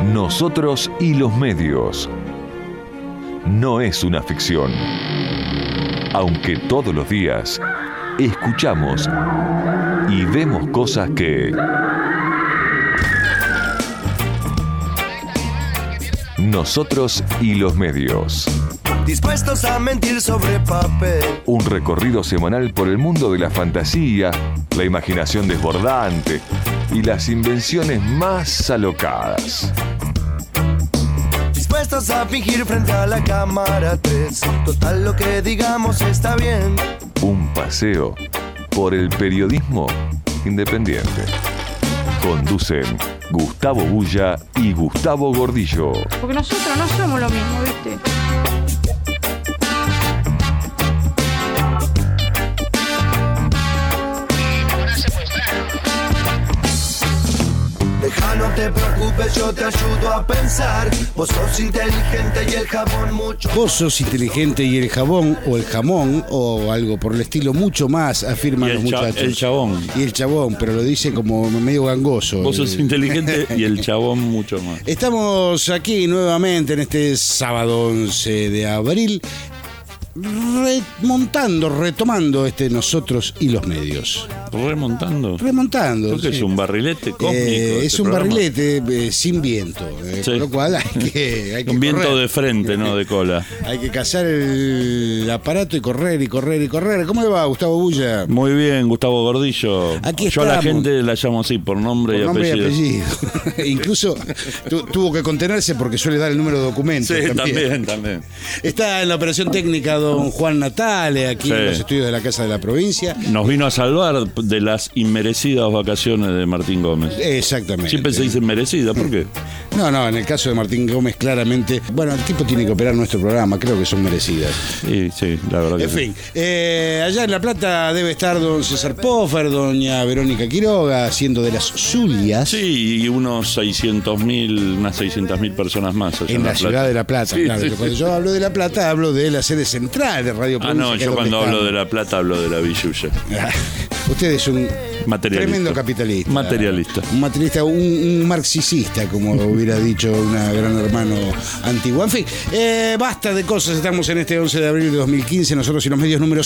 Nosotros y los medios. No es una ficción. Aunque todos los días escuchamos y vemos cosas que... Nosotros y los medios. Dispuestos a mentir sobre papel. Un recorrido semanal por el mundo de la fantasía, la imaginación desbordante y las invenciones más alocadas. Dispuestos a fingir frente a la cámara 3. Total, lo que digamos está bien. Un paseo por el periodismo independiente. Conducen Gustavo Bulla y Gustavo Gordillo. Porque nosotros no somos lo mismo, ¿viste? No te preocupes, yo te ayudo a pensar. Vos sos inteligente y el jabón mucho. Vos sos inteligente y el jabón o el jamón o algo por el estilo mucho más, afirman los muchachos. El chabón. Y el chabón, pero lo dice como medio gangoso. Vos sos inteligente y el chabón mucho más. Estamos aquí nuevamente en este sábado 11 de abril. Retomando Nosotros y los medios. Remontando. Porque sí. Es un barrilete cósmico. Es un programa. barrilete sin viento. Sí. Con lo cual hay que un viento correr. de frente, no de cola. Hay que cazar el aparato y correr. ¿Cómo le va, Gustavo Bulla? Muy bien, Gustavo Gordillo. Aquí Yo a la estamos. gente la llamo así, por nombre y apellido. Incluso tuvo que contenerse porque suele dar el número de documento. Sí, también. Está en la operación técnica don Juan Natale, aquí Sí. en los estudios de la Casa de la Provincia. Nos vino a salvar de las inmerecidas vacaciones de Martín Gómez. Exactamente. Siempre se dice merecida, ¿por qué? No, en el caso de Martín Gómez, claramente. Bueno, el tipo tiene que operar nuestro programa, creo que son merecidas. Sí, la verdad que En sí. fin, allá en La Plata debe estar don César Poffer, doña Verónica Quiroga, haciendo de las Zulias. Sí, y unas 600.000 personas más allá En la ciudad de La Plata, Sí, claro. sí, Cuando sí. yo hablo de La Plata, hablo de la sede central de Radio Provincia. No, que es yo donde cuando hablo estamos. de La Plata hablo de la Villuya. Usted es un Materialista. tremendo capitalista. Materialista. Un materialista, un marxista, como hubiera dicho una gran hermano antigua. En fin, basta de cosas. Estamos en este 11 de abril de 2015. Nosotros y los medios número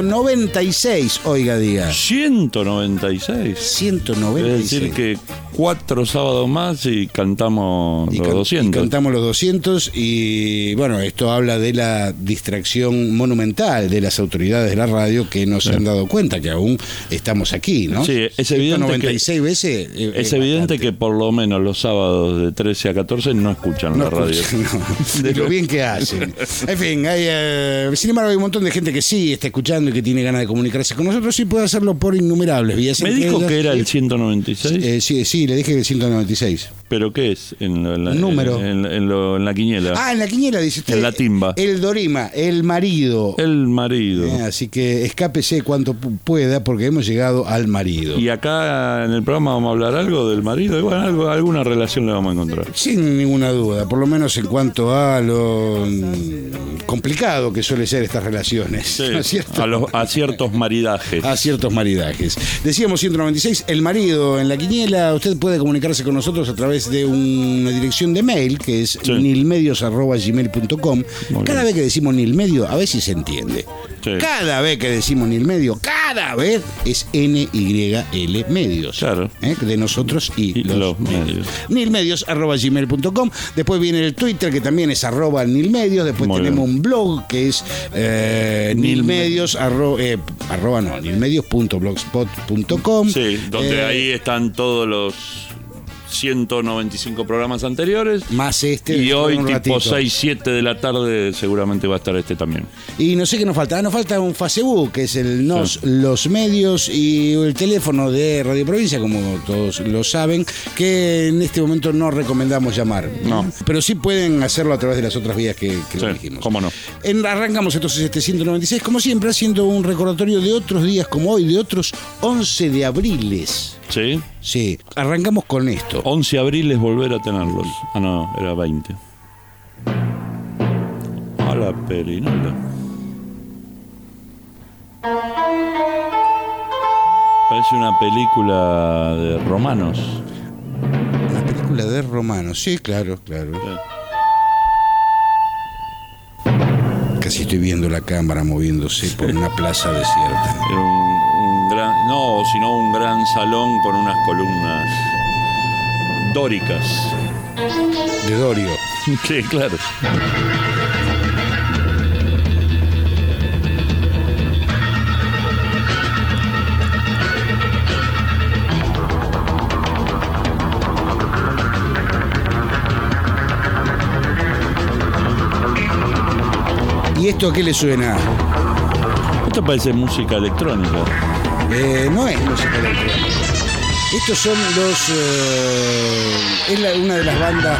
196. Oiga, diga. 196. 196. Es decir que 4 sábados más y cantamos los 200. Y cantamos los 200 y bueno, esto habla de la distracción monumental de las autoridades de la radio que no se han dado cuenta que aún estamos aquí, ¿no? Sí, es evidente 196 veces. Es evidente que por lo menos los sábados de 13 a 14 no escuchan la radio. De lo bien que hacen. En fin, sin embargo hay un montón de gente que sí está escuchando y que tiene ganas de comunicarse con nosotros y puede hacerlo por innumerables vías. ¿Me dijo que era el 196? Sí, le dije que el 196. ¿Pero qué es? Número. En la quiniela. En la quiniela dice usted. En la timba. El Dorima, el marido. El marido. Así que escápese cuanto pueda porque hemos llegado al marido. Y acá en el programa vamos a hablar algo del marido. Y bueno, alguna relación le vamos a encontrar. Sin ninguna duda, por lo menos en cuanto a lo complicado que suele ser estas relaciones. Sí, ¿No es cierto? a ciertos maridajes. A ciertos maridajes. Decíamos 196, el marido en la quiniela. Usted puede comunicarse con nosotros a través de una dirección de mail que es nilmedios@gmail.com. Cada vez que decimos nilmedio, a ver si se entiende. Sí. Cada vez que decimos nilmedio, cada vez es NYL medios. Claro. De nosotros y los medios. Nilmedios@gmail.com. Después viene el Twitter que también es @nilmedios. Después Muy tenemos bien. un blog que es nilmedios.blogspot.com. Sí, donde ahí están todos los 195 programas anteriores. Más este. Y hoy, un tipo ratito. 6, 7 de la tarde, seguramente va a estar este también. Y no sé qué nos falta. Nos falta un Facebook, que es los medios y el teléfono de Radio Provincia, como todos lo saben, que en este momento no recomendamos llamar. No. Pero sí pueden hacerlo a través de las otras vías que lo dijimos. Cómo no. Arrancamos entonces este 196, como siempre, haciendo un recordatorio de otros días como hoy, de otros 11 de abriles. ¿Sí? Sí, arrancamos con esto. 11 de abril es volver a tenerlos. No, era 20. A la perinola. Parece una película de romanos. Una película película de Romano. Sí, claro. Casi estoy viendo la cámara moviéndose por una plaza desierta. Un gran salón con unas columnas dóricas. De Dorio. Sí, claro. ¿Y esto a qué le suena? Esto parece música electrónica. No es música electrónica. Estos son una de las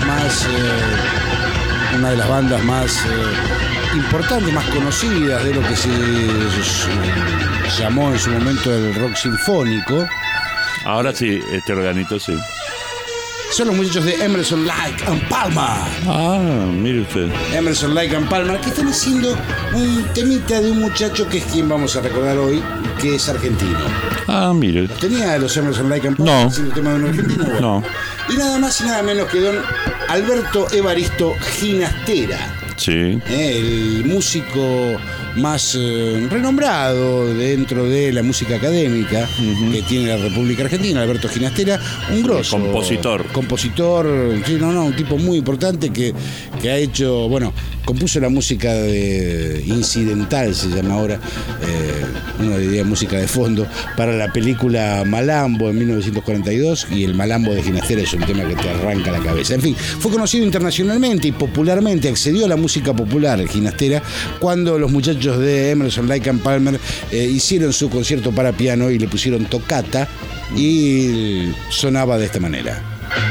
bandas más importantes, más conocidas de lo que se llamó en su momento el rock sinfónico. Ahora sí, este organito sí. Son los muchachos de Emerson, Lake and Palmer. Mire usted. Emerson, Lake and Palmer, que están haciendo un temita de un muchacho que es quien vamos a recordar hoy, que es argentino. Mire. ¿Tenía los Emerson, Lake and Palmer haciendo tema de un argentino? Bueno. No. Y nada más y nada menos que don Alberto Evaristo Ginastera. Sí. El músico más renombrado dentro de la música académica que tiene la República Argentina, Alberto Ginastera, un grosso compositor, sí, un tipo muy importante que ha hecho, compuso la música de incidental, se llama ahora, uno diría música de fondo, para la película Malambo en 1942, y el Malambo de Ginastera es un tema que te arranca la cabeza. En fin, fue conocido internacionalmente y popularmente, accedió a la música popular Ginastera cuando los muchachos de Emerson, Lake and Palmer hicieron su concierto para piano y le pusieron toccata y sonaba de esta manera.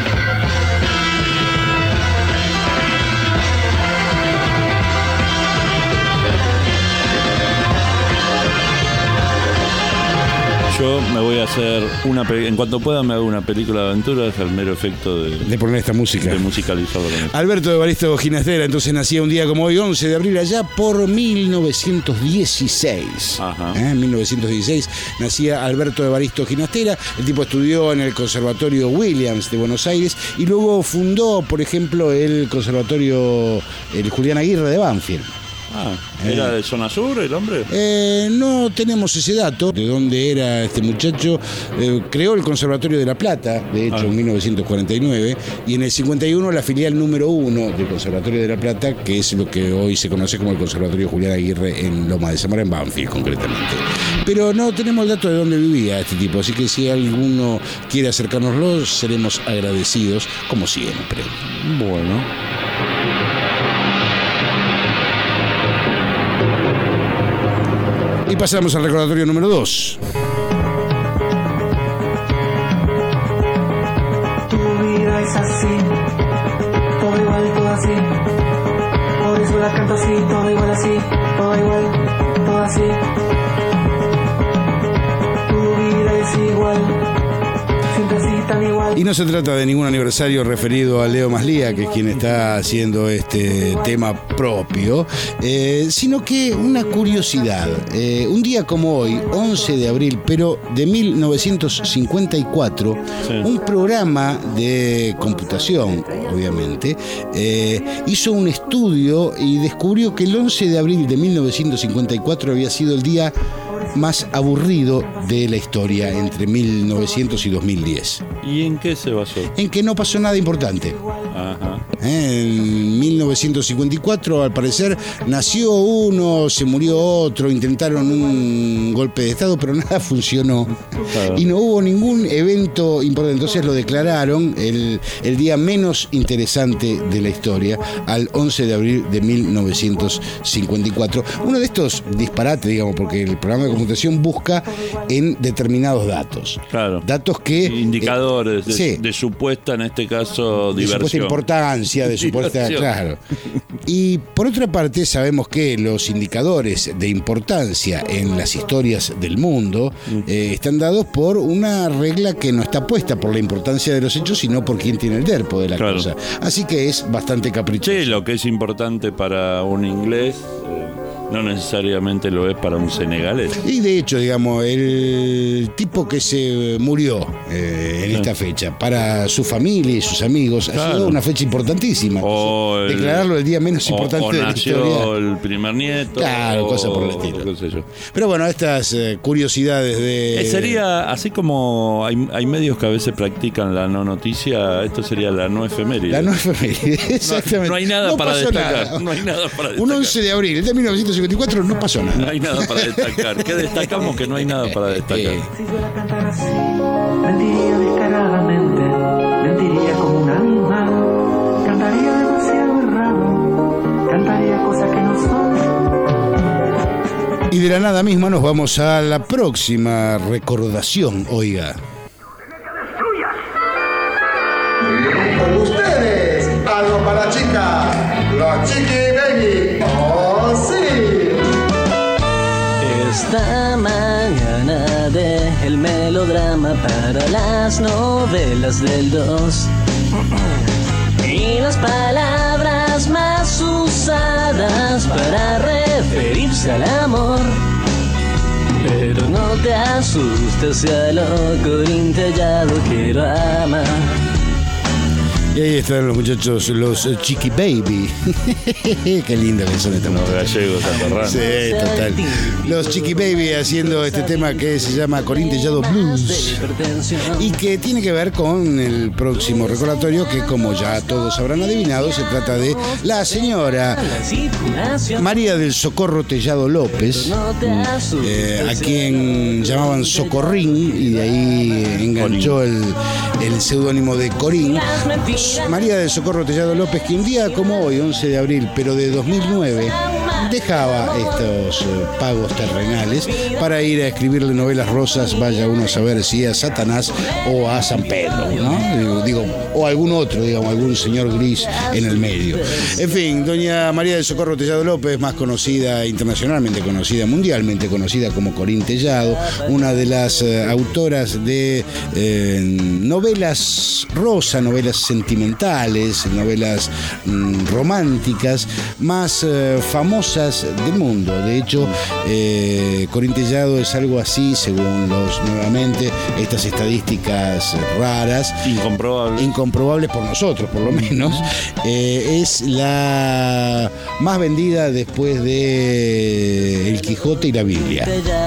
Yo me voy a hacer en cuanto pueda me hago una película de aventuras al mero efecto de poner esta música. De musicalizarlo. Alberto Evaristo Ginastera entonces nacía un día como hoy, 11 de abril, allá por 1916. En 1916 nacía Alberto Evaristo Ginastera. El tipo estudió en el Conservatorio Williams de Buenos Aires y luego fundó, por ejemplo, el Conservatorio Julián Aguirre de Banfield. ¿Era de zona sur el hombre? No tenemos ese dato de dónde era este muchacho. Creó el Conservatorio de La Plata, de hecho, en 1949, y en el 51 la filial número 1 del Conservatorio de La Plata, que es lo que hoy se conoce como el Conservatorio Julián Aguirre en Loma de Zamora, en Banfield concretamente. Pero no tenemos el dato de dónde vivía este tipo, así que si alguno quiere acercárnoslo, seremos agradecidos, como siempre. Bueno. Y pasamos al recordatorio número 2. Tu vida es así, todo igual, todo así. Por eso la canto así, todo igual así, todo igual, todo así. Tu vida es igual, siempre así tan igual. Y no se trata de ningún aniversario referido a Leo Maslía, que es quien está haciendo este tema propio, sino que una curiosidad. Un día como hoy, 11 de abril, pero de 1954, un programa de computación, obviamente, hizo un estudio y descubrió que el 11 de abril de 1954 había sido el día más aburrido de la historia entre 1900 y 2010. ¿Y en qué se basó? En que no pasó nada importante. En 1954, al parecer, nació uno, se murió otro, intentaron un golpe de Estado, pero nada funcionó. Y no hubo ningún evento importante. Entonces lo declararon el día menos interesante de la historia, al 11 de abril de 1954. Uno de estos disparates, digamos, porque el programa de computación busca en determinados datos. Claro. Datos que... Indicadores de supuesta, en este caso, diversión. De supuesta importancia, de supuesta... Claro. Y por otra parte, sabemos que los indicadores de importancia en las historias del mundo están dados por una regla que no está puesta por la importancia de los hechos, sino por quién tiene el derpo de la cosa. Así que es bastante caprichoso. Sí, lo que es importante para un inglés no necesariamente lo es para un senegalés. Y de hecho, digamos, el tipo que se murió en esta fecha, para su familia y sus amigos, ha sido una fecha importantísima. O declararlo el día menos importante de la historia. O el primer nieto. Claro, cosas por el estilo. Qué sé yo. Pero bueno, estas curiosidades de... Sería, así como hay medios que a veces practican la no noticia, esto sería la no efeméride. La no efeméride, exactamente. No hay nada para destacar. Nada. No hay nada para destacar. Un 11 de abril de 1954 no pasó nada. No hay nada para destacar. ¿Qué destacamos? Que no hay nada para destacar. Si yo la cantara así, mentiría descaradamente, mentiría como un animal, cantaría demasiado errado, cantaría cosas que no son. Y de la nada misma nos vamos a la próxima recordación, oiga. Y con ustedes, algo para la chica, la Chiqui Baby. ¡Oh, sí! Esta mañana de el melodrama para las novelas del 2. Y las palabras más usadas para referirse al amor. Pero no te asustes si a lo corintellado quiero amar. Y ahí están los muchachos, los Chiqui Baby. Qué lindo que son estos Los gallegos atorranos. Sí, total. Los Chiqui Baby haciendo este tema que se llama Corintellado Blues y que tiene que ver con el próximo recordatorio, que como ya todos habrán adivinado, se trata de la señora María del Socorro Tellado López, a quien llamaban Socorrín, y de ahí enganchó el seudónimo de Corín. María del Socorro Tellado López, que un día como hoy, 11 de abril, pero de 2009, dejaba estos pagos terrenales para ir a escribirle novelas rosas, vaya uno a saber si a Satanás o a San Pedro, ¿no? Digo, o algún otro, digamos, algún señor gris en el medio. En fin, doña María del Socorro Tellado López, más conocida, internacionalmente conocida, mundialmente conocida como Corín Tellado, una de las autoras de novelas rosa, novelas sentimentales, novelas románticas más famosas del mundo. De hecho, Corín Tellado es algo así, según nuevamente estas estadísticas raras, incomprobables por nosotros, por lo menos, es la más vendida después de El Quijote y la Biblia.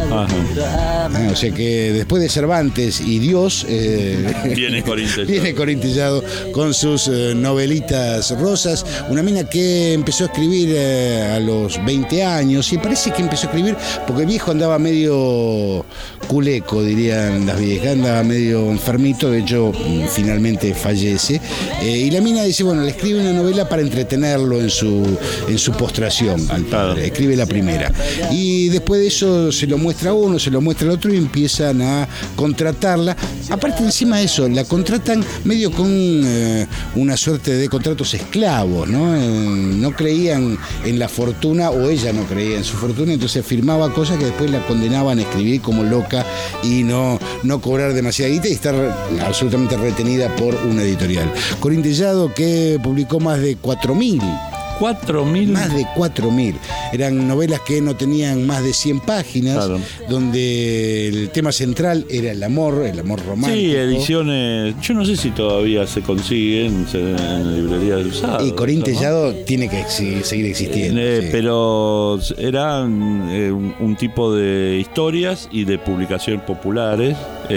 O sea que después de Cervantes y Dios, viene Corín Tellado con sus novelitas rosas. Una mina que empezó a escribir a los 20 años, y parece que empezó a escribir porque el viejo andaba medio culeco, dirían las viejas, andaba medio enfermito. De hecho, finalmente fallece, y la mina dice, bueno, le escribe una novela para entretenerlo en su postración al padre. Escribe la primera, y después de eso se lo muestra a uno, se lo muestra al otro, y empiezan a contratarla. Aparte, encima de eso, la contratan medio con una suerte de contratos esclavos, ¿no? No creían en la fortuna, o ella no creía en su fortuna, entonces firmaba cosas que después la condenaban a escribir como loca y no cobrar demasiada guita y estar absolutamente retenida por una editorial. Corín Tellado, que publicó más de 4.000. Más de 4.000. Eran novelas que no tenían más de 100 páginas, claro, donde el tema central era el amor romántico. Sí, ediciones, yo no sé si todavía se consiguen en librerías de usados. Y Corín Tellado tiene que seguir existiendo. Sí. Pero eran un tipo de historias y de publicaciones populares,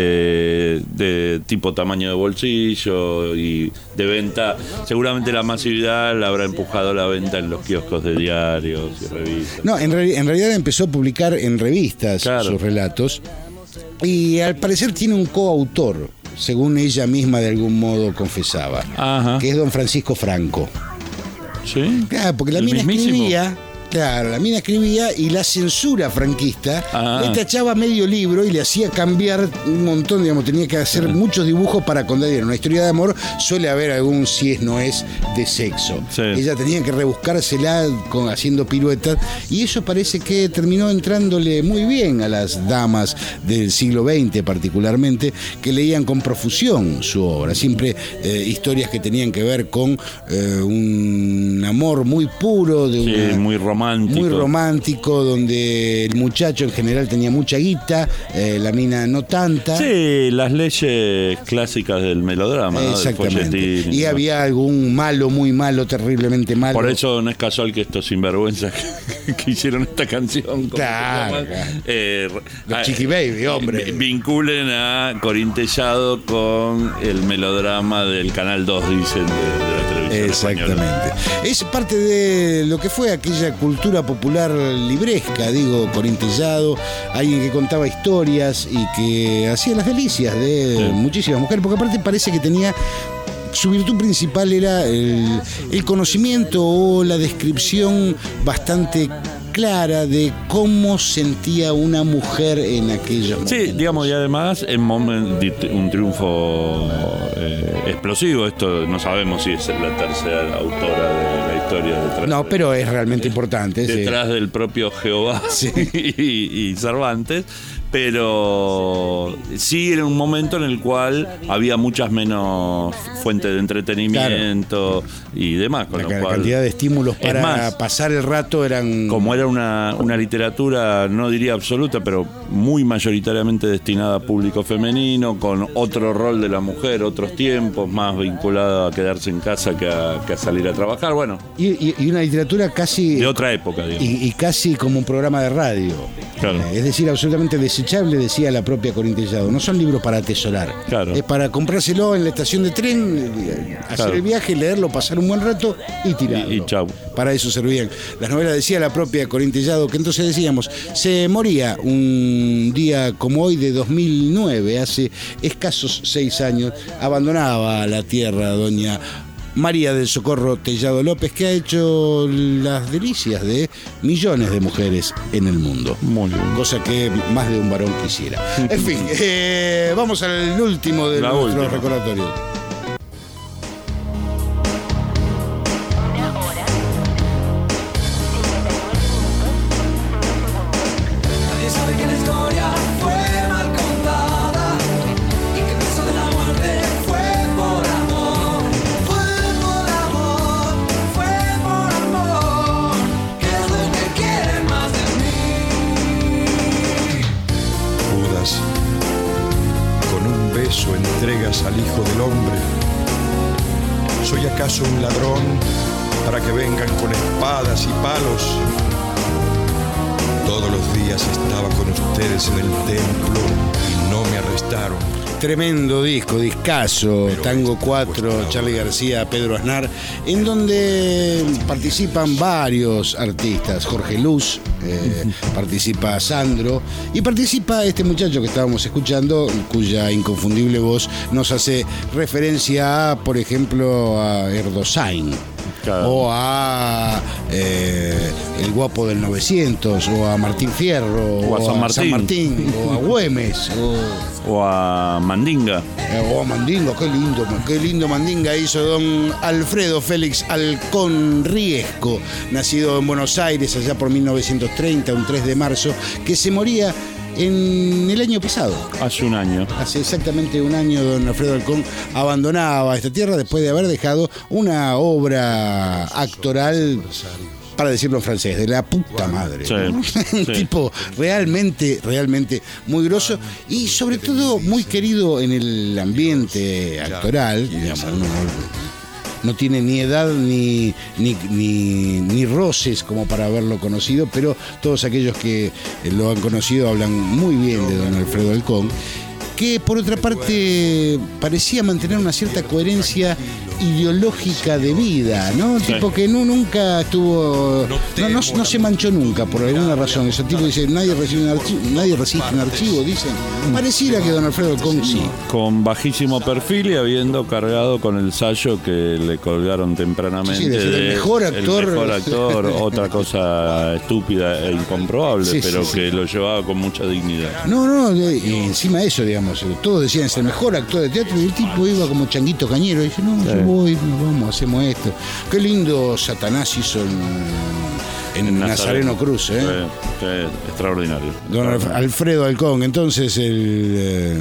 de tipo tamaño de bolsillo y de venta. Seguramente la masividad la habrá empujado la venta en los kioscos de diarios y revistas. No, en realidad empezó a publicar en revistas, claro, sus relatos, y al parecer tiene un coautor, según ella misma de algún modo confesaba. Ajá. Que es don Francisco Franco. ¿Sí? Claro, porque la mina escribía. Claro, la mina escribía y la censura franquista le tachaba medio libro y le hacía cambiar un montón, digamos, tenía que hacer muchos dibujos para contar. En una historia de amor suele haber algún si es no es de sexo. Sí. Ella tenía que rebuscársela haciendo piruetas, y eso parece que terminó entrándole muy bien a las damas del siglo XX particularmente, que leían con profusión su obra. Siempre historias que tenían que ver con un amor muy puro, de una, muy romántico, romántico. Muy romántico, donde el muchacho en general tenía mucha guita, la mina no tanta. Sí, las leyes clásicas del melodrama, ¿no? Exactamente. Del folletín, y había algún malo, muy malo, terriblemente malo. Por eso no es casual que estos sinvergüenzas que hicieron esta canción, claro. Los Chiqui Baby, hombre. Vinculen a Corín Tellado con el melodrama del Canal 2, dicen, de la televisión exactamente. española. Es parte de lo que fue aquella cultura popular libresca, digo, Corín Tellado, alguien que contaba historias y que hacía las delicias de muchísimas mujeres, porque aparte parece que tenía... Su virtud principal era el conocimiento o la descripción bastante clara de cómo sentía una mujer en aquellos momentos. Sí, digamos, y además en un triunfo explosivo. Esto no sabemos si es la tercera autora de la historia detrás. No, pero es realmente importante. Detrás del propio Jehová y Cervantes. Pero sí era un momento en el cual había muchas menos fuentes de entretenimiento y demás. Con la cantidad de estímulos para pasar el rato eran... Como era una literatura, no diría absoluta, pero muy mayoritariamente destinada a público femenino, con otro rol de la mujer, otros tiempos, más vinculada a quedarse en casa que a salir a trabajar. Bueno. Y una literatura casi... De otra época, digamos. Y casi como un programa de radio. Claro. Es decir, absolutamente desechable, decía la propia Corín Tellado. No son libros para atesorar. Claro. Es para comprárselo en la estación de tren, hacer el viaje, leerlo, pasar un buen rato y tirarlo. Y chau. Para eso servían las novelas, decía la propia Corín Tellado, que entonces decíamos, se moría un día como hoy de 2009, hace escasos 6 años, abandonaba la tierra doña María del Socorro Tellado López, que ha hecho las delicias de millones de mujeres en el mundo. Muy bien. Cosa que más de un varón quisiera. En fin, vamos al último de nuestros recordatorios. Entregas al Hijo del Hombre. ¿Soy acaso un ladrón para que vengan con espadas y palos? Todos los días estaba con ustedes en el templo y no me arrestaron. Tremendo disco, discazo, Tango 4, Charly García, Pedro Aznar, en donde participan varios artistas, Jorge Luz, participa Sandro y participa este muchacho que estábamos escuchando, cuya inconfundible voz nos hace referencia a, por ejemplo, a Erdosain. Claro. O a El Guapo del 900, o a Martín Fierro, o a San Martín, o a Güemes, o a Mandinga. O a Mandinga, qué lindo Mandinga hizo don Alfredo Félix Alcón Riesco, nacido en Buenos Aires allá por 1930, un 3 de marzo, que se moría en el año pasado. Hace un año. Hace exactamente un año don Alfredo Alcón abandonaba esta tierra después de haber dejado una obra actoral, para decirlo en francés, de la puta madre. Sí, ¿no? Un tipo realmente muy grosso y sobre todo muy querido en el ambiente actoral, digamos, no tiene ni edad ni roces como para haberlo conocido, pero todos aquellos que lo han conocido hablan muy bien de don Alfredo Alcón, que por otra parte parecía mantener una cierta coherencia ideológica de vida, ¿no? Sí. Tipo que nunca estuvo, no se manchó nunca por alguna razón. Ese tipo dice, nadie resiste un archivo, dicen. Pareciera que don Alfredo Alcón sí. Con bajísimo perfil y habiendo cargado con el sello que le colgaron tempranamente. Sí, el mejor actor. El mejor actor, otra cosa estúpida e incomprobable, pero que lo llevaba con mucha dignidad. No, y encima de eso, digamos, todos decían es el mejor actor de teatro y el tipo iba como changuito cañero y dice, no, voy, vamos, hacemos esto. Qué lindo Satanás hizo en Nazareno Cruz, extraordinario. Don Alfredo Alcón, entonces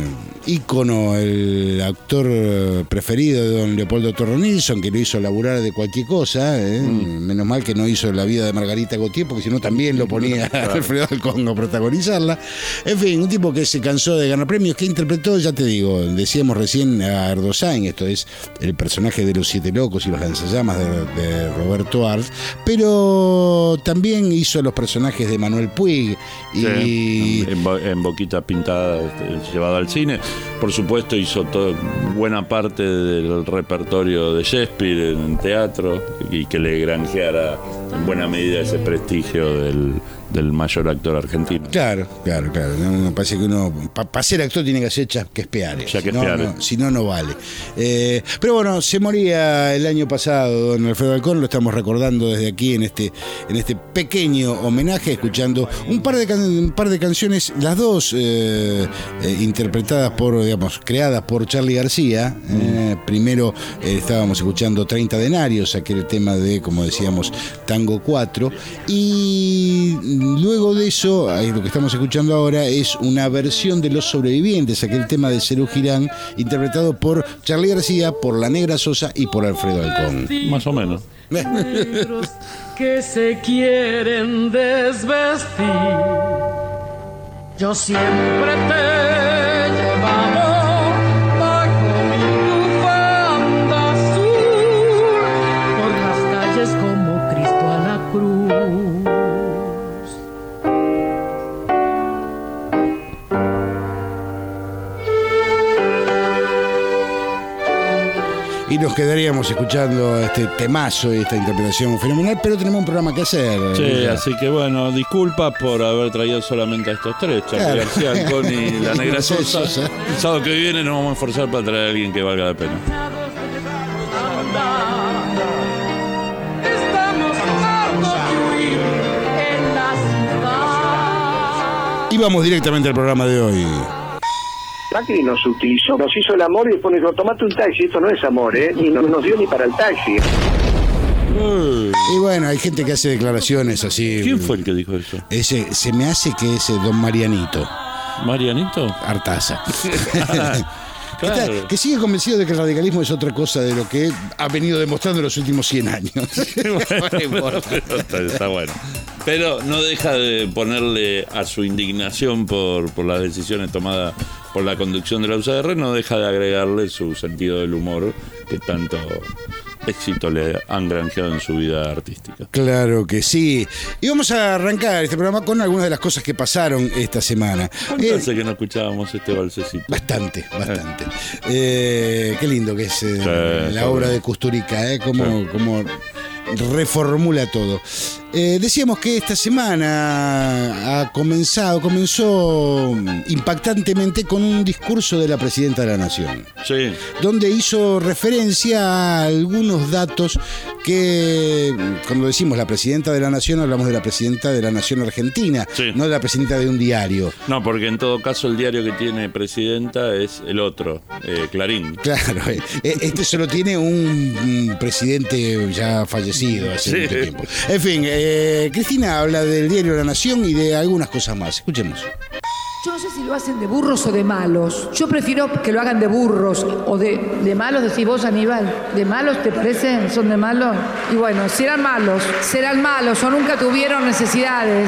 ícono, el actor preferido de don Leopoldo Torro Nilsson, que lo hizo laburar de cualquier cosa. Menos mal que no hizo La vida de Margarita Gautier, porque si no también lo ponía Alfredo Alcón a protagonizarla. En fin, un tipo que se cansó de ganar premios, que interpretó, ya te digo, decíamos recién a Ardossain, esto es el personaje de Los Siete Locos y los Lanzallamas de Roberto Arlt, pero también hizo los personajes de Manuel Puig y en Boquita Pintada, llevado al cine. Por supuesto hizo buena parte del repertorio de Shakespeare en teatro, y que le granjeara en buena medida ese prestigio del mayor actor argentino. Claro. Me parece que uno, para ser actor, tiene que hacer chasquespiares. Si no, no vale. Pero bueno, se moría el año pasado don Alfredo Alcón, lo estamos recordando desde aquí en este pequeño homenaje, escuchando un par de canciones, las dos interpretadas creadas por Charly García. Primero estábamos escuchando 30 denarios, aquel tema de, como decíamos, Tango 4, y luego de eso, lo que estamos escuchando ahora es una versión de Los Sobrevivientes, aquel tema de Serú Girán, interpretado por Charly García, por La Negra Sosa y por Alfredo Alcón. Más o menos. Negros que se quieren desvestir, yo siempre te he llevado bajo mi bufanda azul, por las calles como Cristo a la cruz. Y nos quedaríamos escuchando este temazo y esta interpretación fenomenal, pero tenemos un programa que hacer. Sí, así que bueno, disculpas por haber traído solamente a estos tres, Charly García, Alcón y La Negra Sosa. El sábado que viene nos vamos a esforzar para traer a alguien que valga la pena. Y vamos directamente al programa de hoy. Macri nos utilizó, nos hizo el amor y después nos dijo, tomate un taxi, esto no es amor, y no nos dio ni para el taxi. Y bueno, hay gente que hace declaraciones así. ¿Quién fue el que dijo eso? Se me hace que es don Marianito. ¿Marianito? Artaza. Claro. Que sigue convencido de que el radicalismo es otra cosa de lo que ha venido demostrando en los últimos 100 años. Está bueno. Pero no deja de ponerle a su indignación por las decisiones tomadas por la conducción de la UCR, no deja de agregarle su sentido del humor que tanto éxito le han granjeado en su vida artística. Claro que sí. Y vamos a arrancar este programa con algunas de las cosas que pasaron esta semana. ¿Cuánto hace que no escuchábamos este balsecito? Bastante. Qué lindo que es la obra de Kusturica, como reformula todo. Decíamos que esta semana comenzó impactantemente con un discurso de la Presidenta de la Nación. Sí. Donde hizo referencia a algunos datos que, cuando decimos la Presidenta de la Nación, hablamos de la Presidenta de la Nación Argentina, sí, no de la Presidenta de un diario. No, porque en todo caso el diario que tiene Presidenta es el otro, Clarín. Claro, este solo tiene un presidente ya fallecido hace mucho tiempo. En fin, Cristina habla del diario La Nación y de algunas cosas más. Escuchemos. Yo no sé si lo hacen de burros o de malos. Yo prefiero que lo hagan de burros o de malos, decís vos, Aníbal. ¿De malos te parece? ¿Son de malos? Y bueno, serán malos o nunca tuvieron necesidades.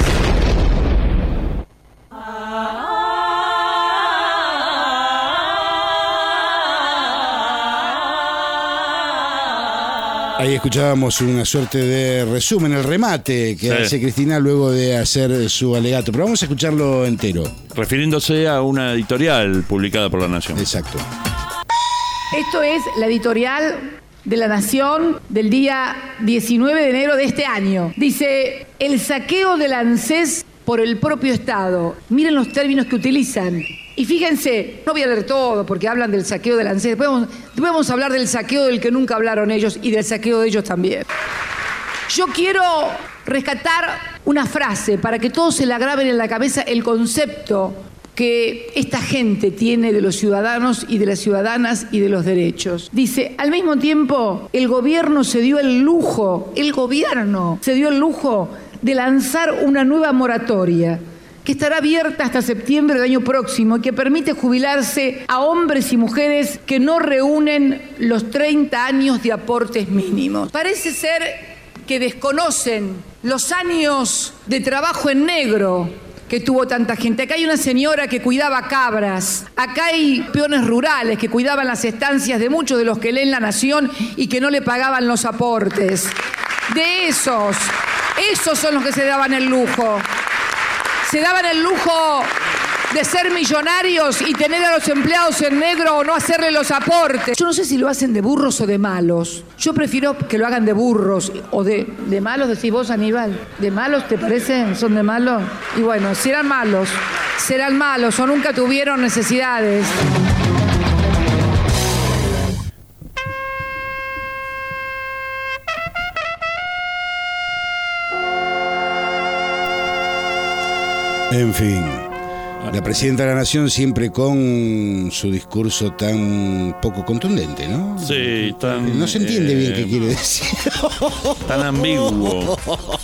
Ahí escuchábamos una suerte de resumen, el remate que hace Cristina luego de hacer su alegato. Pero vamos a escucharlo entero. Refiriéndose a una editorial publicada por La Nación. Exacto. Esto es la editorial de La Nación del día 19 de enero de este año. Dice, el saqueo del ANSES por el propio Estado. Miren los términos que utilizan. Y fíjense, no voy a leer todo porque hablan del saqueo del ANSES. Después vamos a hablar del saqueo del que nunca hablaron ellos y del saqueo de ellos también. Yo quiero rescatar una frase para que todos se la graben en la cabeza, el concepto que esta gente tiene de los ciudadanos y de las ciudadanas y de los derechos. Dice, al mismo tiempo, el gobierno se dio el lujo de lanzar una nueva moratoria que estará abierta hasta septiembre del año próximo y que permite jubilarse a hombres y mujeres que no reúnen los 30 años de aportes mínimos. Parece ser que desconocen los años de trabajo en negro que tuvo tanta gente. Acá hay una señora que cuidaba cabras, acá hay peones rurales que cuidaban las estancias de muchos de los que leen La Nación y que no le pagaban los aportes. De esos son los que se daban el lujo. Se daban el lujo de ser millonarios y tener a los empleados en negro o no hacerle los aportes. Yo no sé si lo hacen de burros o de malos. Yo prefiero que lo hagan de burros o de malos, decís vos, Aníbal. ¿De malos te parecen? ¿Son de malos? Y bueno, serán malos o nunca tuvieron necesidades. En fin, la presidenta de la Nación siempre con su discurso tan poco contundente, ¿no? Sí, tan... No se entiende bien qué quiere decir. Tan ambiguo.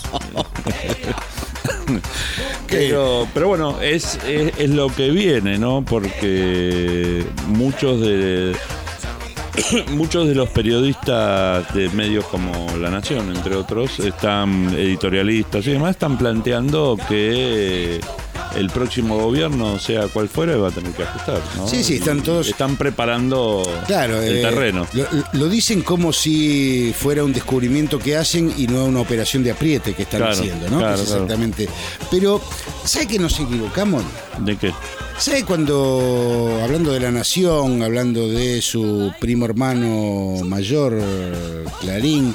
Pero bueno, es lo que viene, ¿no? Porque muchos de los periodistas de medios como La Nación, entre otros, están editorialistas y demás, están planteando que el próximo gobierno, sea cual fuera, va a tener que ajustar, ¿no? Sí, están todos... Están preparando el terreno. Lo dicen como si fuera un descubrimiento que hacen y no una operación de apriete que están haciendo, ¿no? Claro, exactamente. Pero, ¿sabe que nos equivocamos? ¿De qué? ¿Sabe cuando, hablando de La Nación, hablando de su primo hermano mayor, Clarín,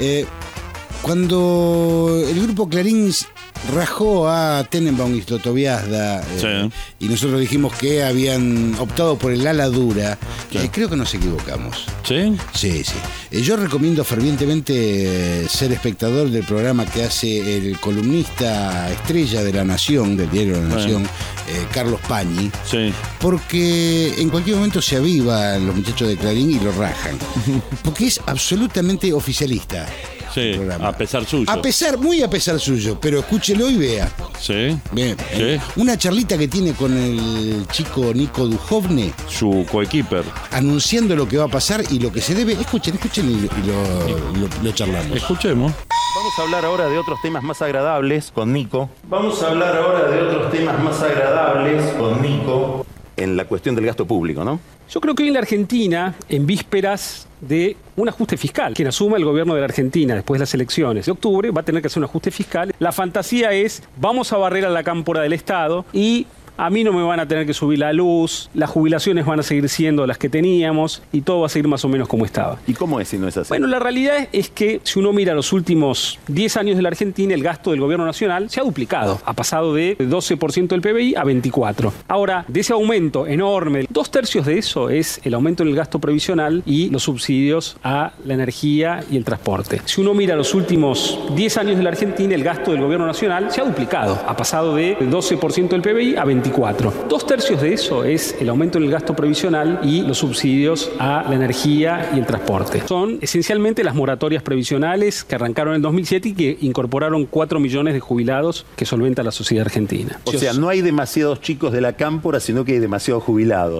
cuando el grupo Clarín rajó a Tenenbaum y Totobiasda, y nosotros dijimos que habían optado por el ala dura, creo que nos equivocamos. ¿Sí? Sí. Yo recomiendo fervientemente ser espectador del programa que hace el columnista estrella de La Nación, del diario La Nación, Carlos Pañi, porque en cualquier momento se avivan los muchachos de Clarín y lo rajan, porque es absolutamente oficialista. Sí, a pesar suyo. Muy a pesar suyo, pero escúchelo y vea. Sí. Bien. Sí. Una charlita que tiene con el chico Nico Duhovne, su coequiper, anunciando lo que va a pasar y lo que se debe. Escuchen y lo charlamos. Escuchemos. Vamos a hablar ahora de otros temas más agradables con Nico. En la cuestión del gasto público, ¿no? Yo creo que hoy en la Argentina, en vísperas de un ajuste fiscal, quien asuma el gobierno de la Argentina después de las elecciones de octubre va a tener que hacer un ajuste fiscal. La fantasía es, vamos a barrer a la cámpora del Estado y a mí no me van a tener que subir la luz, las jubilaciones van a seguir siendo las que teníamos y todo va a seguir más o menos como estaba. ¿Y cómo es si no es así? Bueno, la realidad es que si uno mira los últimos 10 años de la Argentina, el gasto del gobierno nacional se ha duplicado. Ha pasado de 12% del PBI a 24%. Ahora, de ese aumento enorme, 2/3 de eso es el aumento en el gasto previsional y los subsidios a la energía y el transporte. Si uno mira los últimos 10 años de la Argentina, el gasto del gobierno nacional se ha duplicado. Ha pasado de 12% del PBI a 24%. 2/3 de eso es el aumento en el gasto previsional y los subsidios a la energía y el transporte. Son esencialmente las moratorias previsionales que arrancaron en el 2007 y que incorporaron 4 millones de jubilados que solventa la sociedad argentina. O sea, no hay demasiados chicos de la cámpora, sino que hay demasiados jubilados.